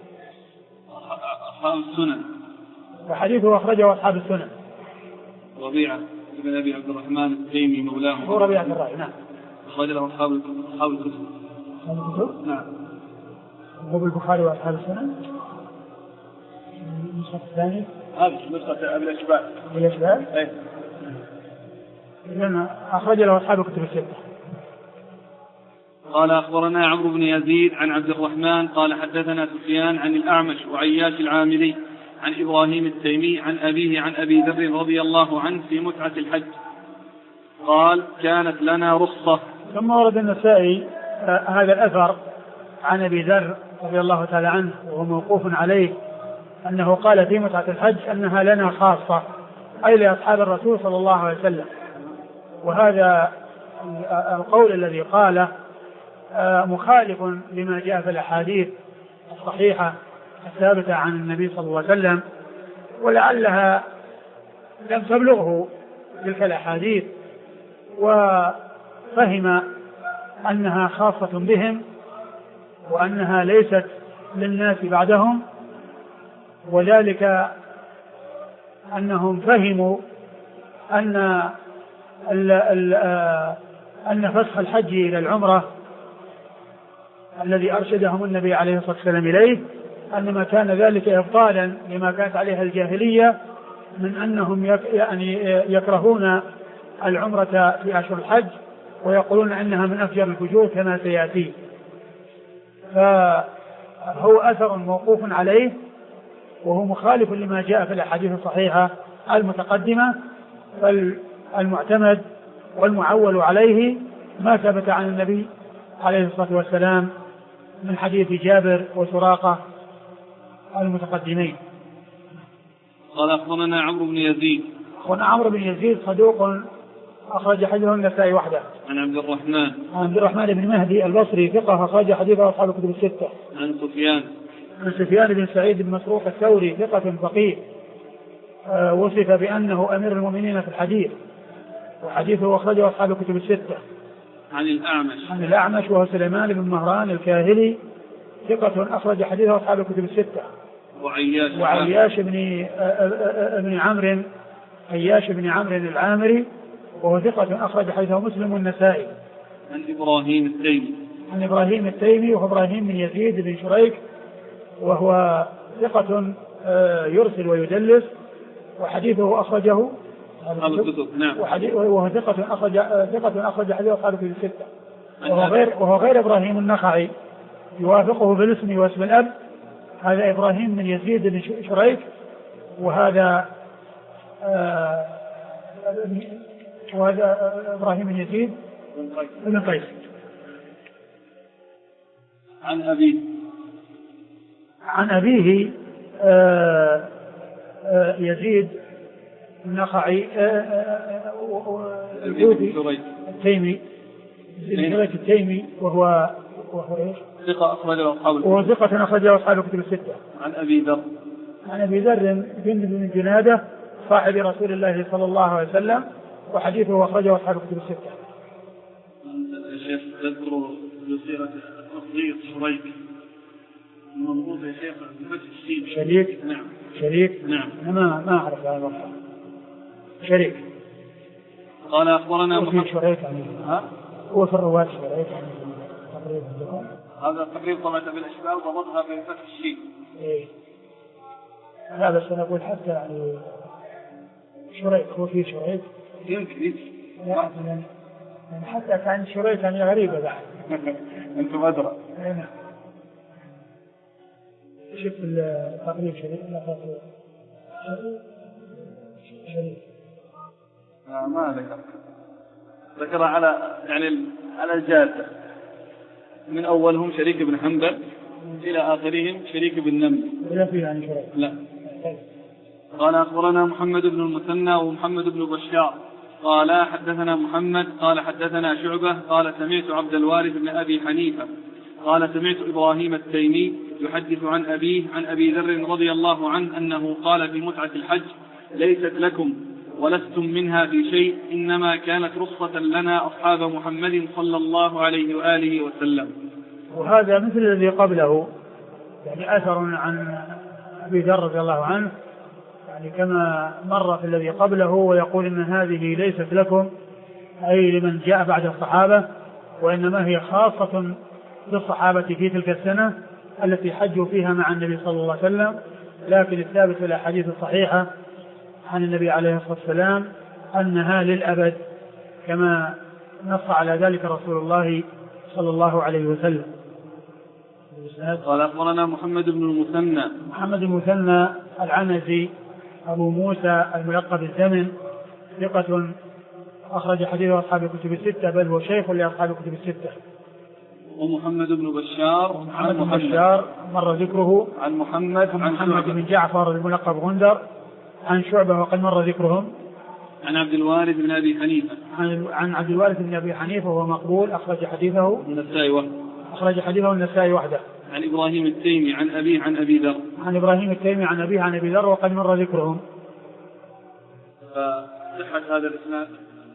أصحاب السنن. وحديثه أخرجه أصحاب السنن. ربيعة بن أبي عبد الرحمن التيمي مولاه. هو ربيعة الرأي. نعم. أخرج له أصحاب الكتب. نعم. هو بالبخاري وأصحاب السنن. النسخة الثانية هذه نسخة أبي الأشبال. أبي الأشبال. أي. إذن أخرج له أصحاب الكتب الستة. قال أخبرنا عمرو بن يزيد عن عبد الرحمن قال حدثنا سفيان عن الأعمش وعياش العامري عن إبراهيم التيمي عن أبيه عن أبي ذر رضي الله عنه في متعة الحج قال كانت لنا رخصة. ثم ورد النسائي هذا الأثر عن أبي ذر رضي الله تعالى عنه وهو موقوف عليه أنه قال في متعة الحج أنها لنا خاصة أي لأصحاب الرسول صلى الله عليه وسلم. وهذا القول الذي قاله مخالف لما جاء في الأحاديث الصحيحة الثابتة عن النبي صلى الله عليه وسلم ولعلها لم تبلغه تلك الأحاديث وفهم أنها خاصة بهم وأنها ليست للناس بعدهم وذلك أنهم فهموا أن فسخ الحج إلى العمرة الذي أرشدهم النبي عليه الصلاة والسلام إليه أنما كان ذلك إبطالا لما كانت عليها الجاهلية من أنهم يكرهون العمرة في أشهر الحج ويقولون أنها من أفجر الفجور كما سيأتي. فهو أثر موقوف عليه وهو مخالف لما جاء في الأحاديث الصحيحة المتقدمة. فالمعتمد والمعول عليه ما ثبت عن النبي عليه الصلاة والسلام من حديث جابر وسراقة المتقدمين. قال أخبرنا عمرو بن يزيد. عمرو بن يزيد صدوق أخرج حديثه النسائي وحده. عن عبد الرحمن بن مهدي البصري ثقة أخرج حديثه أصحاب الكتب الستة. عن سفيان بن سعيد بن مسروق الثوري ثقة فقيه وصف بأنه أمير المؤمنين في الحديث وحديثه أخرجه أصحاب الكتب الستة. عن الأعمش وهو سليمان بن مهران الكاهلي ثقة أخرج حديثه أصحاب الكتب الستة. وعياش بن عمرو العامري وهو ثقة أخرج حديثه مسلم والنسائي. عن إبراهيم التيمي وهو إبراهيم بن يزيد بن شريك وهو ثقة يرسل ويدلس وحديثه أخرجه أصحاب الكتب. نعم. وهو ثقة أخرج حديثه أصحاب الكتب الستة. وهو غير إبراهيم النخعي يوافقه بالاسم واسم الأب. هذا إبراهيم بن يزيد بن شريك وهذا إبراهيم بن يزيد بن قيس. عن أبيه يزيد النخعي التيمي التيمي وهو ايش؟ ثقة أخرجه أصحاب الكتب الستة. عن أبي ذر بن جنادة صاحب رسول الله صلى الله عليه وسلم وحديثه أخرجه أصحاب الكتب الستة. يا شيخ تذكر بصيرة تصغير شريك المضبوط يا شيخ بفتح الشين. شريك. نعم. ما أعرف هذا المصطلح. شريك. قال أخبرنا محمد شريك هو في الرواة شريك تقريبا. هذا تقريبا طبعا بالأشبال ضبطها بفتح الشين. لا بس أنا أقول حتى يعني شريك هو في شريك يمكن يعني حتى كان شريك يعني غريبة بعد. أنتم أدرى. شوف التقريب شريك ما ذكر على يعني على الجادة من أولهم شريك بن حنبل إلى آخرهم شريك بالنمل. لا فيه يعني شريك. لا. قال أخبرنا محمد بن المثنى ومحمد بن بشار قال حدثنا محمد قال حدثنا شعبة قال سمعت عبد الوارث بن أبي حنيفة قال سمعت إبراهيم التيمي يحدث عن أبيه عن أبي ذر رضي الله عنه أنه قال في متعة الحج ليست لكم ولستم منها في شيء إنما كانت رخصة لنا أصحاب محمد صلى الله عليه وآله وسلم. وهذا مثل الذي قبله يعني أثر عن أبي ذر رضي الله عنه يعني كما مر في الذي قبله ويقول إن هذه ليست لكم أي لمن جاء بعد الصحابة وإنما هي خاصة بالصحابة في تلك السنة التي حجوا فيها مع النبي صلى الله عليه وسلم. لكن الثابت في الأحاديث الصحيحة عن النبي عليه الصلاة والسلام أنها للأبد كما نص على ذلك رسول الله صلى الله عليه وسلم. قال أخبرنا محمد بن المثنى. محمد المثنى العنزي أبو موسى الملقب بالزمن ثقة أخرج حديثه أصحاب الكتب الستة بل هو شيخ لأصحاب الكتب الستة. ومحمد بن بشار. محمد بن بشار مر ذكره عن محمد بن جعفر الملقب غندر عن شعبة وقد مر ذكرهم. عن عبد الوارث بن أبي حنيفة. عن عبد الوارث بن أبي حنيفة وهو مقبول أخرج حديثه النسائي وحده. أخرج حديثه النسائي وحده. عن إبراهيم التيمي عن أبيه عن أبي ذر. عن إبراهيم التيمي عن أبيه عن أبي ذر وقد مر ذكرهم. فصحة هذا الإسناد.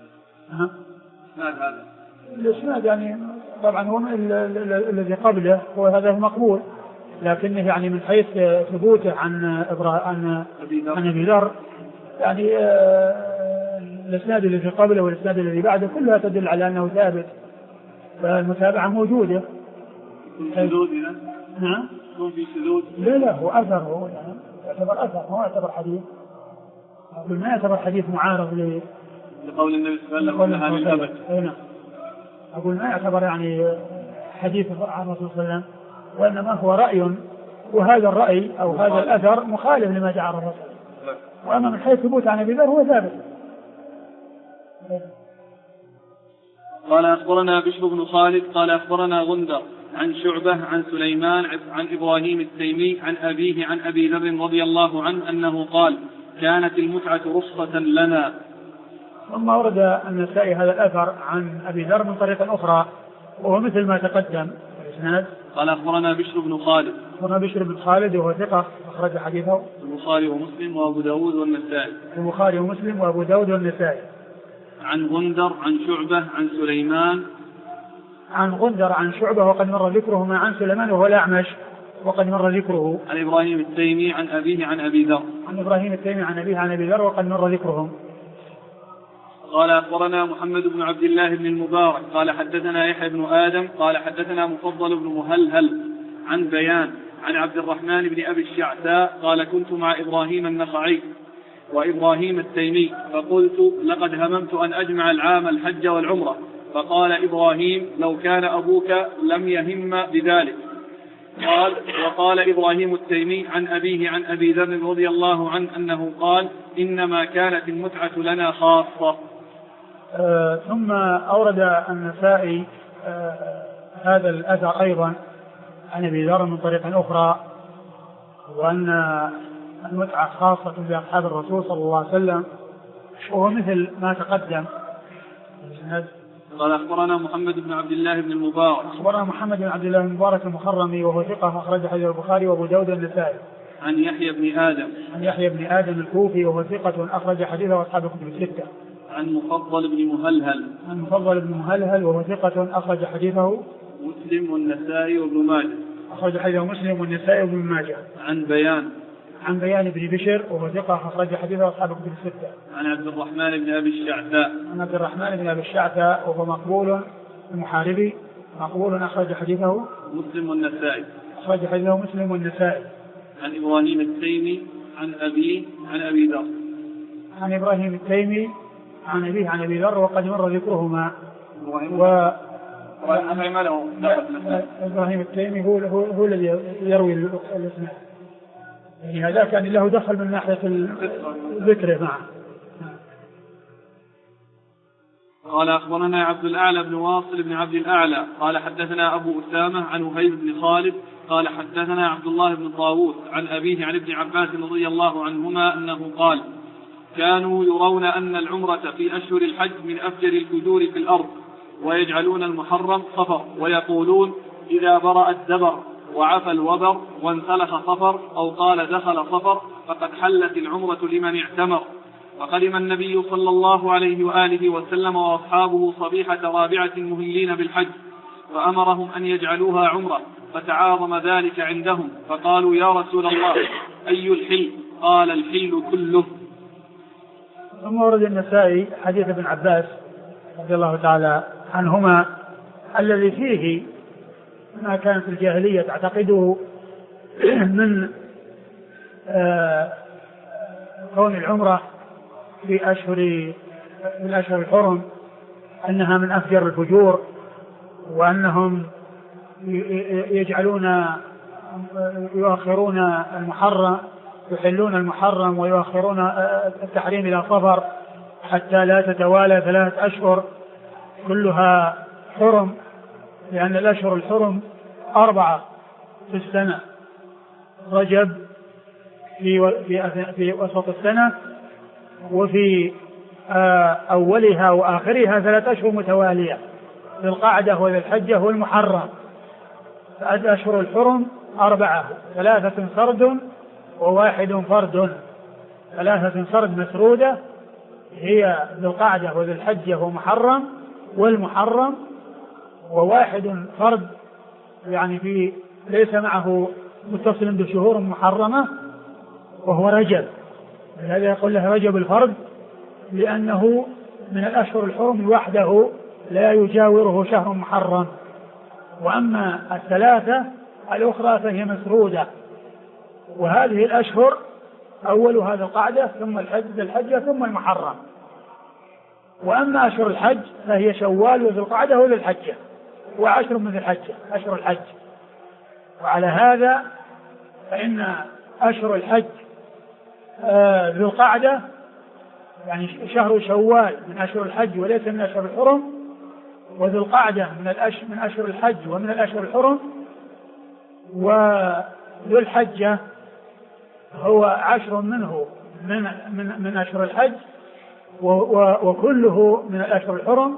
هذا الإسناد يعني طبعا هو الذي قبله هو هذا مقبول لكنه يعني من حيث ثبوته عن أبي ذر يعني الإسناد الذي قبله والإسناد الذي بعده كلها تدل على أنه ثابت فالمتابعة موجودة. شذوذ نعم. يكون في شذوذ. لا هو أثر هو يعني يعتبر أثر ما يعتبر حديث. أقول ما يعتبر حديث معارض لقول النبي صلى الله عليه وسلم للأبد. نعم. أقول ما يعتبر يعني حديث عن الرسول صلى الله عليه وسلم وإنما هو رأي وهذا الرأي أو هذا الأثر مخالف لما جاء عن الرسول. وأما من حيث ثبوت عن أبي ذر هو ثابت. قال أخبرنا بشر بن خالد قال أخبرنا غندر عن شعبة عن سليمان عن إبراهيم التيمي عن أبيه عن أبي ذر رضي الله عنه أنه قال كانت المتعة رخصة لنا. ثم ورد النسائي هذا الأثر عن أبي ذر من طريق أخرى وهو مثل ما تقدم الإسناد. قال أخبرنا بشر بن خالد. أخبرنا بشر بن خالد وهو ثقة أخرج حديثه البخاري ومسلم وأبو داود والنسائي. البخاري ومسلم وأبو داود والنسائي. عن غندر عن شعبة عن سليمان. عن غندر عن شعبة وقد مر ذكرهما عن سليمان وهو الأعمش وقد مر ذكره. عن إبراهيم التيمي عن أبيه عن أبي ذر. عن إبراهيم التيمي عن أبيه عن أبي ذر وقد مر ذكرهم. قال أخبرنا محمد بن عبد الله بن المبارك قال حدثنا يحيى بن آدم قال حدثنا مفضل بن مهلهل عن بيان عن عبد الرحمن بن أبي الشعثاء قال كنت مع إبراهيم النخعي وإبراهيم التيمي فقلت لقد هممت أن أجمع العام الحج والعمرة فقال إبراهيم لو كان أبوك لم يهم بذلك. وقال إبراهيم التيمي عن أبيه عن أبي ذر رضي الله عنه أنه قال إنما كانت المتعة لنا خاصة. ثم أورد النسائي هذا الأثر أيضا عن أبي ذر من طريق أخرى وأن المتعة خاصة بأصحاب الرسول صلى الله عليه وسلم وهو مثل ما تقدم. قال أخبرنا محمد بن عبد الله بن المبارك. أخبرنا محمد بن عبد الله بن المبارك المخرمي وهو ثقة أخرج حديث البخاري وأبو داود والنسائي. عن يحيى بن آدم. عن يحيى بن آدم الكوفي وهو ثقة أخرج حديثه أصحاب الكتب الستة. عن مفضل بن مهلهل. عن مفضل بن مهلهل وهو ثقة أخرج حديثه مسلم والنسائي وابن ماجه. أخرج حديثه مسلم والنسائي وابن ماجه. عن بيان. عن بيان بن بشر وهو ثقة أخرج حديثه أصحاب الكتب الستة. عن عبد الرحمن بن أبي الشعثاء. عن عبد الرحمن بن أبي الشعثاء وهو مقبول المحاربي مقبول أخرج حديثه مسلم والنسائي. أخرج حديثه مسلم والنسائي. عن إبراهيم التيمي عن أبيه عن أبي ذر. عن إبراهيم التيمي عن أبيه عن أبي ذر وقد مر ذكرهما. إبراهيم التيمي هو الذي يروي الاسم يعني هذا كان له دخل من ناحية الذكر معه. قال أخبرنا عبد الأعلى بن واصل بن عبد الأعلى قال حدثنا أبو أسامة عن وهيب بن خالد قال حدثنا عبد الله بن طاووس عن أبيه عن ابن عباس رضي الله عنهما أنه قال كانوا يرون أن العمرة في أشهر الحج من أفجر الفجور في الأرض ويجعلون المحرم صفر ويقولون إذا برأ الدبر وعفى الوبر وانسلخ صفر أو قال دخل صفر فقد حلت العمرة لمن اعتمر. وقدم النبي صلى الله عليه وآله وسلم وأصحابه صبيحة رابعة مهلين بالحج فأمرهم أن يجعلوها عمرة فتعاظم ذلك عندهم فقالوا يا رسول الله أي الحل؟ قال الحل كله. ثم ورد النسائي حديث ابن عباس رضي الله تعالى عنهما الذي فيه ما كانت الجاهلية تعتقده من كون العمرة في أشهر الحرم أنها من أفجر الفجور وأنهم يؤخرون المحرم يحلون المحرم ويؤخرون التحريم إلى صفر حتى لا تتوالى 3 أشهر كلها حرم لأن الأشهر الحرم 4 في السنة رجب في وسط السنة وفي أولها وآخرها 3 أشهر متوالية ذي القعدة وذي الحجة والمحرم. أشهر الحرم 4 3 سرد و1 فرد. 3 سرد مسرودة هي ذي القعدة وذي الحجة ومحرم والمحرم و1 فرد يعني ليس معه متصل بشهور محرمة وهو رجب. لهذا يقول له رجب الفرد لأنه من الأشهر الحرم وحده لا يجاوره شهر محرم. وأما 3 الأخرى فهي مسرودة وهذه الأشهر أولها ذي القعدة ثم الحجة ثم المحرم. وأما أشهر الحج فهي شوال وذي القعدة وذي الحجة و10 من ذي الحجة أشهر الحج. وعلى هذا فإن أشهر الحج ذي القعدة يعني شهر شوال من أشهر الحج وليس من أشهر الحرم وذي القعدة من أشهر الحج ومن الأشهر الحرم وذو الحجة هو 10 منه من أشهر الحج وكله من الأشهر الحرم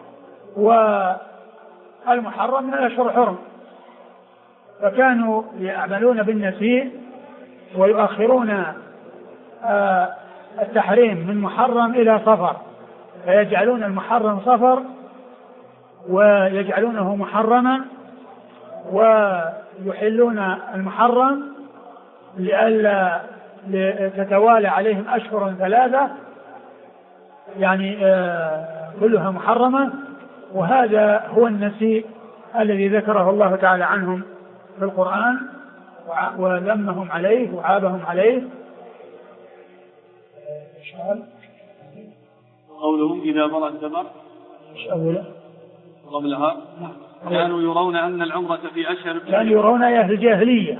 والمحرم من الأشهر الحرم. فكانوا يعملون بالنسيء ويؤخرون التحريم من محرم إلى صفر فيجعلون المحرم صفر ويجعلونه محرما ويحلون المحرم لئلا تتوالى عليهم أشهر 3 يعني كلها محرمة. وهذا هو النسيء الذي ذكره الله تعالى عنهم في القرآن وذمهم عليه وعابهم عليه. قولهم إذا برأ الدبر قبلها كانوا يرون أن العمرة في أشهر كانوا يرون أي أهل الجاهلية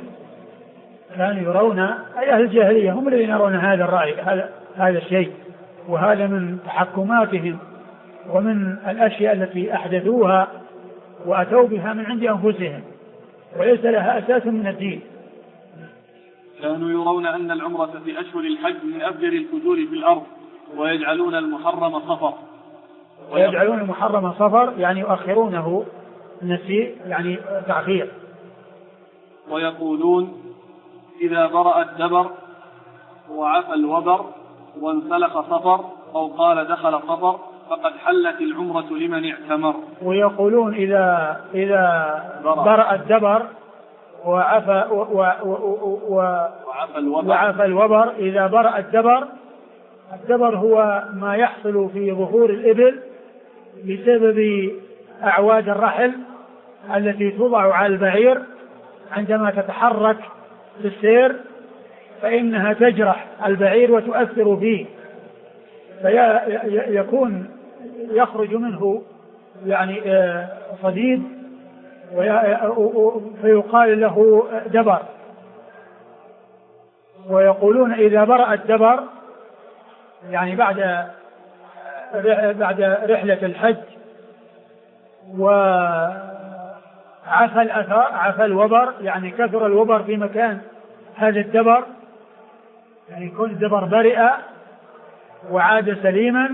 هم الذين يرون هذا الرأي هذا الشيء وهذا من تحكماتهم ومن الأشياء التي أحدثوها وأتوا بها من عند أنفسهم وليس لها أساس من الدين. كانوا يرون أن العمرة في أشهر الحج من أفجر الفجور في الأرض ويجعلون المحرم صفر يعني يؤخرونه نسيء يعني تأخير. ويقولون إذا برأ الدبر وعفى الوبر وانسلخ صفر أو قال دخل صفر فقد حلت العمرة لمن اعتمر. ويقولون إذا برأ الدبر وعفى الوبر إذا برأ الدبر هو ما يحصل في ظهور الإبل بسبب أعواد الرحل التي توضع على البعير عندما تتحرك في السير فإنها تجرح البعير وتؤثر فيه فيكون يخرج منه يعني صديد فيقال له دبر. ويقولون إذا برأ الدبر يعني بعد بعد رحلة الحج عفى الوبر، يعني كثر الوبر في مكان هذا الدبر، يعني يكون الدبر برئ وعاد سليما،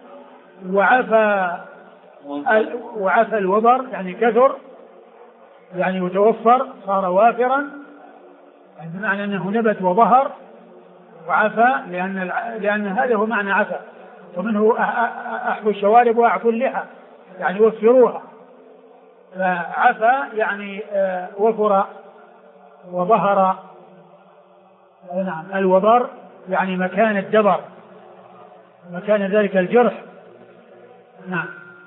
وعفى الوبر يعني كثر، يعني وتوفر صار وافرا، يعني بمعنى أنه نبت وظهر وعفى، لأن هذا هو معنى عفى. ومنه أحفوا الشوارب وأعفوا اللحى، يعني وفروها. فعفى يعني وفر وظهر. نعم، الوبر يعني مكان الدبر، مكان ذلك الجرح. نعم.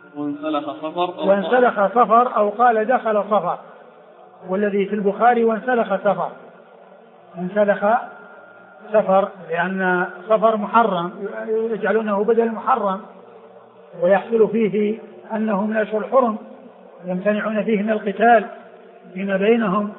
وانسلخ صفر أو قال دخل صفر، والذي في البخاري وانسلخ صفر. انسلخ صفر لأن صفر محرم، يجعلونه بدل محرم، ويحصل فيه أنه من أشهر الحرم يمتنعون فيه من القتال فيما بينهم.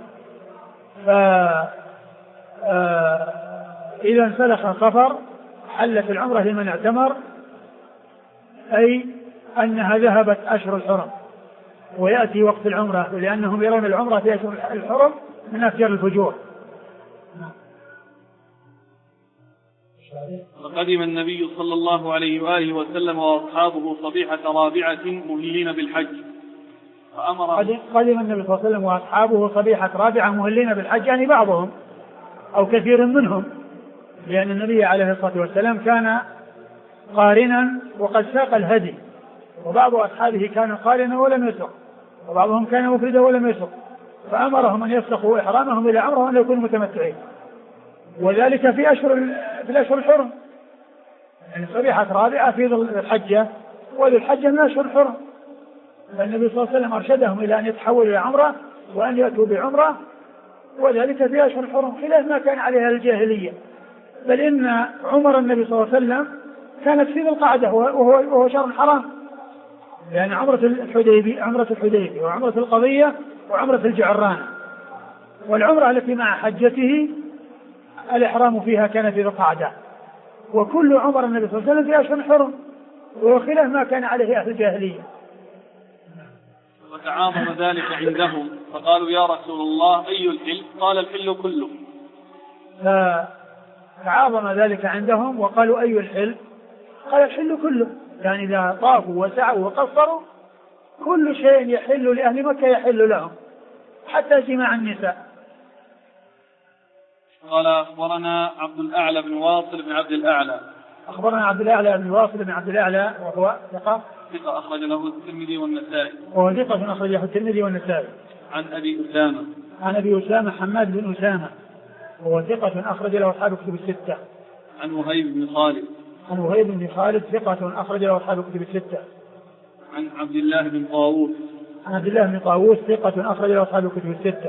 إذا انسلخ صفر حلت العمرة لمن اعتمر، أي أنها ذهبت أشهر الحرم ويأتي وقت العمرة، لأنهم يرون العمرة في أشهر الحرم من أفجر الفجور. فقدم النبي صلى الله عليه وآله وسلم وأصحابه صبيحة رابعة مهلين بالحج، قدم النبي صلى الله عليه وسلم وأصحابه صبيحة رابعة مهلين بالحج، يعني بعضهم أو كثير منهم، لأن النبي عليه الصلاة والسلام كان قارنا وقد ساق الهدي، وبعض أصحابه كان قارنا ولم يسق، وبعضهم كان مفردا ولم يسق، فأمرهم أن يفسخوا إحرامهم إلى عمره وأن يكونوا متمتعين، وذلك في الأشهر الحرم. يعني صبيحة رابعة في ذي الحجة، وذي الحجة من أشهر الحرم، فالنبي صلى الله عليه وسلم أرشدهم إلى أن يتحولوا إلى عمره وأن يأتوا بعمره، وذلك في أشهر الحرم، خلاف ما كان عليها الجاهلية. بل إن عمر النبي صلى الله عليه وسلم كانت في ذي القعدة وهو شهر حرام، يعني عمرة الحديبية وعمرة القضية وعمرة الجعرانة، والعمرة التي مع حجته الإحرام فيها كان في ذي القعدة، وكل عمر النبي صلى الله عليه وسلم في أشهر الحرم، وخلاف ما كان عليه أهل الجاهلية. وتعاظم ذلك عندهم فقالوا يا رسول الله أي الحل؟ قال الحل كله. تعاظم ذلك عندهم وقالوا أي الحل؟ قال الحل كله، يعني إذا طافوا وسعوا وقصروا كل شيء يحل لأهل مكة يحل لهم، حتى جماع النساء. قال أخبرنا عبد الأعلى بن واصل بن عبد الأعلى. أخبرنا عبد الأعلى بن واصل بن عبد الأعلى وهو ثقة أخرج له الترمذي والنسائي. وهو ثقة أخرج له الترمذي والنسائي. عن أبي أسامة. عن أبي أسامة حماد بن أسامة وهو ثقة أخرج له أصحاب الكتب الستة. عن وهيب بن خالد. عن وهيب بن خالد ثقة أخرج له أصحاب الكتب الستة. عن عبد الله بن طاووس. عن عبد الله بن طاووس ثقة أخرج له أصحاب الكتب الستة.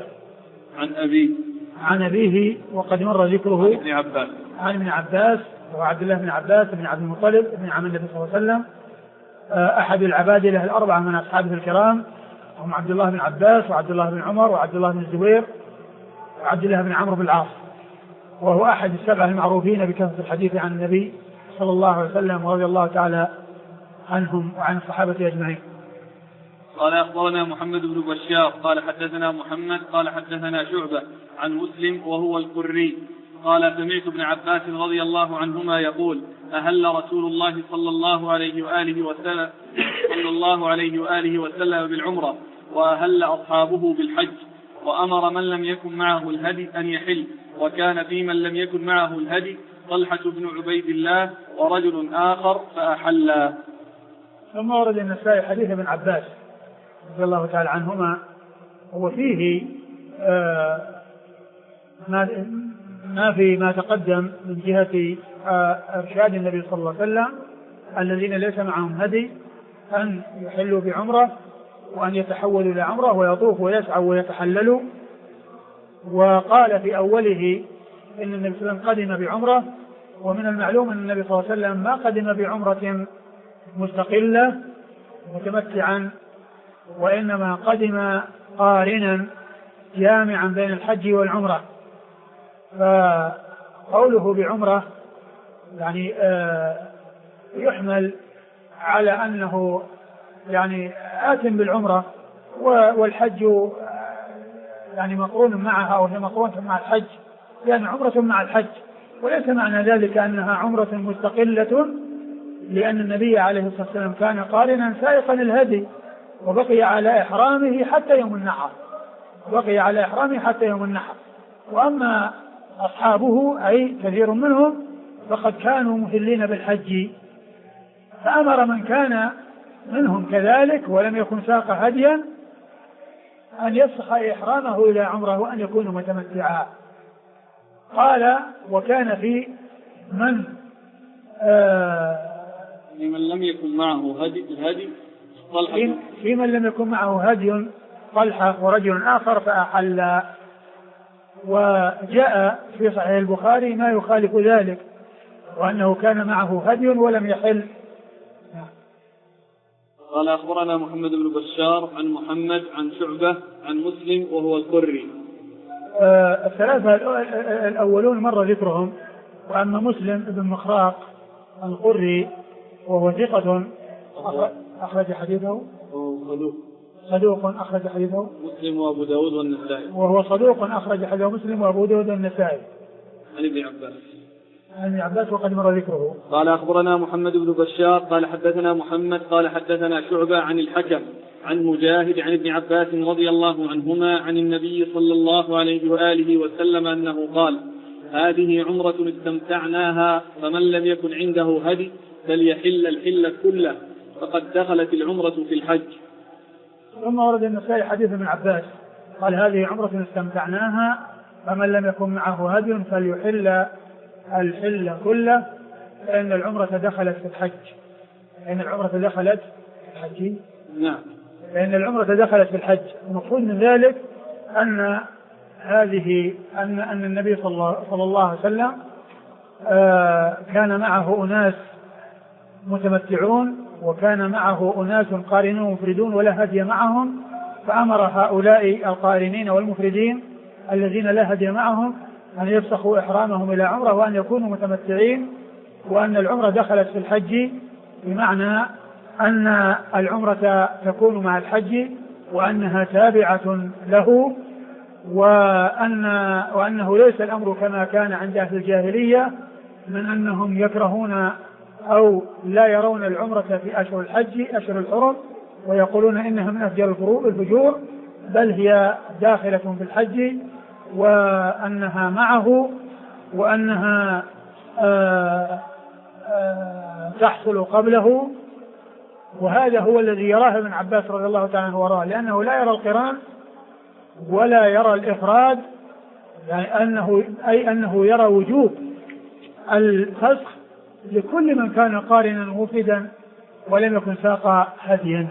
عن أبيه وقد مر ذكره. عن ابن عباس وعبد الله بن عباس بن عبد المطلب بن عم النبي صلى الله عليه وسلم، أحد العبادلة الأربعة من أصحابه الكرام، هم عبد الله بن عباس وعبد الله بن عمر وعبد الله بن الزبير وعبد الله بن عمرو بن العاص، وهو أحد السبعة المعروفين بكثرة الحديث عن النبي صلى الله عليه وسلم، ورضي الله تعالى عنهم وعن الصحابة أجمعين. قال أخبرنا محمد بن بشار قال حدثنا محمد قال حدثنا شعبة عن مسلم وهو القري قال سمعت ابن عباس رضي الله عنهما يقول أهل رسول الله صلى الله عليه وآله وسلم بالعمرة وأهل أصحابه بالحج، وأمر من لم يكن معه الهدي أن يحل، وكان في من لم يكن معه الهدي طلحة بن عبيد الله ورجل آخر فأحلا. ثم ورد النسائي حديث ابن عباس رضي الله تعالى عنهما، وفيه ما تقدم من جهة إرشاد النبي صلى الله عليه وسلم الذين ليس معهم هدي أن يحلوا بعمرة وأن يتحولوا إلى عمرة ويطوفوا ويسعوا ويتحللوا. وقال في أوله إن النبي صلى الله عليه وسلم قدم بعمرة، ومن المعلوم أن النبي صلى الله عليه وسلم ما قدم بعمرة مستقلة متمتعا، وإنما قدم قارنا جامعا بين الحج والعمرة. فقوله بعمرة يعني يحمل على أنه يعني آتم بالعمرة والحج يعني مقرون معها أو هي مقرونة مع الحج، يعني عمرة مع الحج، وليس معنى ذلك أنها عمرة مستقلة، لأن النبي عليه الصلاة والسلام كان قارنا سائقا الهدي وبقي على إحرامه حتى يوم النحر، بقي على إحرامه حتى يوم النحر. وأما أصحابه أي كثير منهم فقد كانوا مهلين بالحج، فأمر من كان منهم كذلك ولم يكن ساق هديا أن يفسخ إحرامه إلى عمره وأن يكون متمتعا. قال وكان في من لمن لم يكن معه الهدي طلحة، في من لم يكن معه هدي طلحة ورجل آخر فأحل. وجاء في صحيح البخاري ما يخالف ذلك، وأنه كان معه هدي ولم يحل. قال أخبرنا محمد بن بشار عن محمد عن شعبة عن مسلم وهو القري. الثلاثة الأولون مر ذكرهم، وأما مسلم بن مخراق القري وهو ثقة أخرج حديثه، صدوق أخرج حديثه مسلم وأبو داود والنسائي، وهو صدوق أخرج حديثه مسلم وأبو داود والنسائي عن ابن عباس عن عباس وقد مر ذكره. قال أخبرنا محمد بن بشار قال حدثنا محمد قال حدثنا شعبة عن الحكم عن مجاهد عن ابن عباس رضي الله عنهما عن النبي صلى الله عليه وآله وسلم أنه قال: هذه عمرة استمتعناها، فمن لم يكن عنده هدي فليحل الحل كله، فقد دخلت العمرة في الحج. ثم ورد النسائي حديث ابن عباس قال: هذه عمرة استمتعناها، فمن لم يكن معه هدي فليحل الحل كله، لأن العمرة دخلت في الحج. لأن العمرة دخلت في الحج. نعم. لأن العمرة دخلت في الحج. المقصود من ذلك أن هذه أن النبي صلى الله عليه وسلم كان معه أناس متمتعون، وكان معه أناس قارنون مفردون ولا هدي معهم، فأمر هؤلاء القارنين والمفردين الذين لا هدي معهم أن يفسخوا إحرامهم إلى عمرة وأن يكونوا متمتعين، وأن العمرة دخلت في الحج، بمعنى أن العمرة تكون مع الحج وأنها تابعة له، وأنه ليس الأمر كما كان عند أهل الجاهلية من أنهم يكرهون أو لا يرون العمرة في أشهر الحج أشهر الحرم ويقولون إنها من أفجر الفجور، بل هي داخلة في الحج، وأنها معه، وأنها تحصل قبله. وهذا هو الذي يراه ابن عباس رضي الله تعالى عنه وراه، لأنه لا يرى القران ولا يرى الإفراد، يعني أنه يرى وجوب الفسخ لكل من كان قارنا مفردا ولم يكن ساق هديا.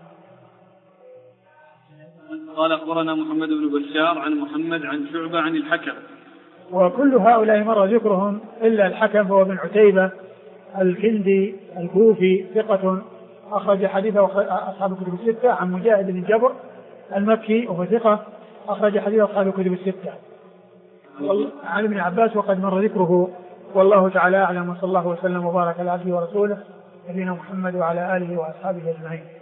قال أخبرنا محمد بن بشار عن محمد عن شعبة عن الحكم. وكل هؤلاء مر ذكرهم إلا الحكم، هو بن عتيبة الكندي الكوفي ثقة أخرج حديثه أصحاب الكتب الستة، عن مجاهد بن جبر المكي وهو ثقة أخرج حديث أصحاب الكتب الستة، عن ابن عباس وقد مر ذكره. والله تعالى أعلم، وصلى الله وسلم وبارك على عبده ورسوله نبينا محمد وعلى آله وأصحابه أجمعين.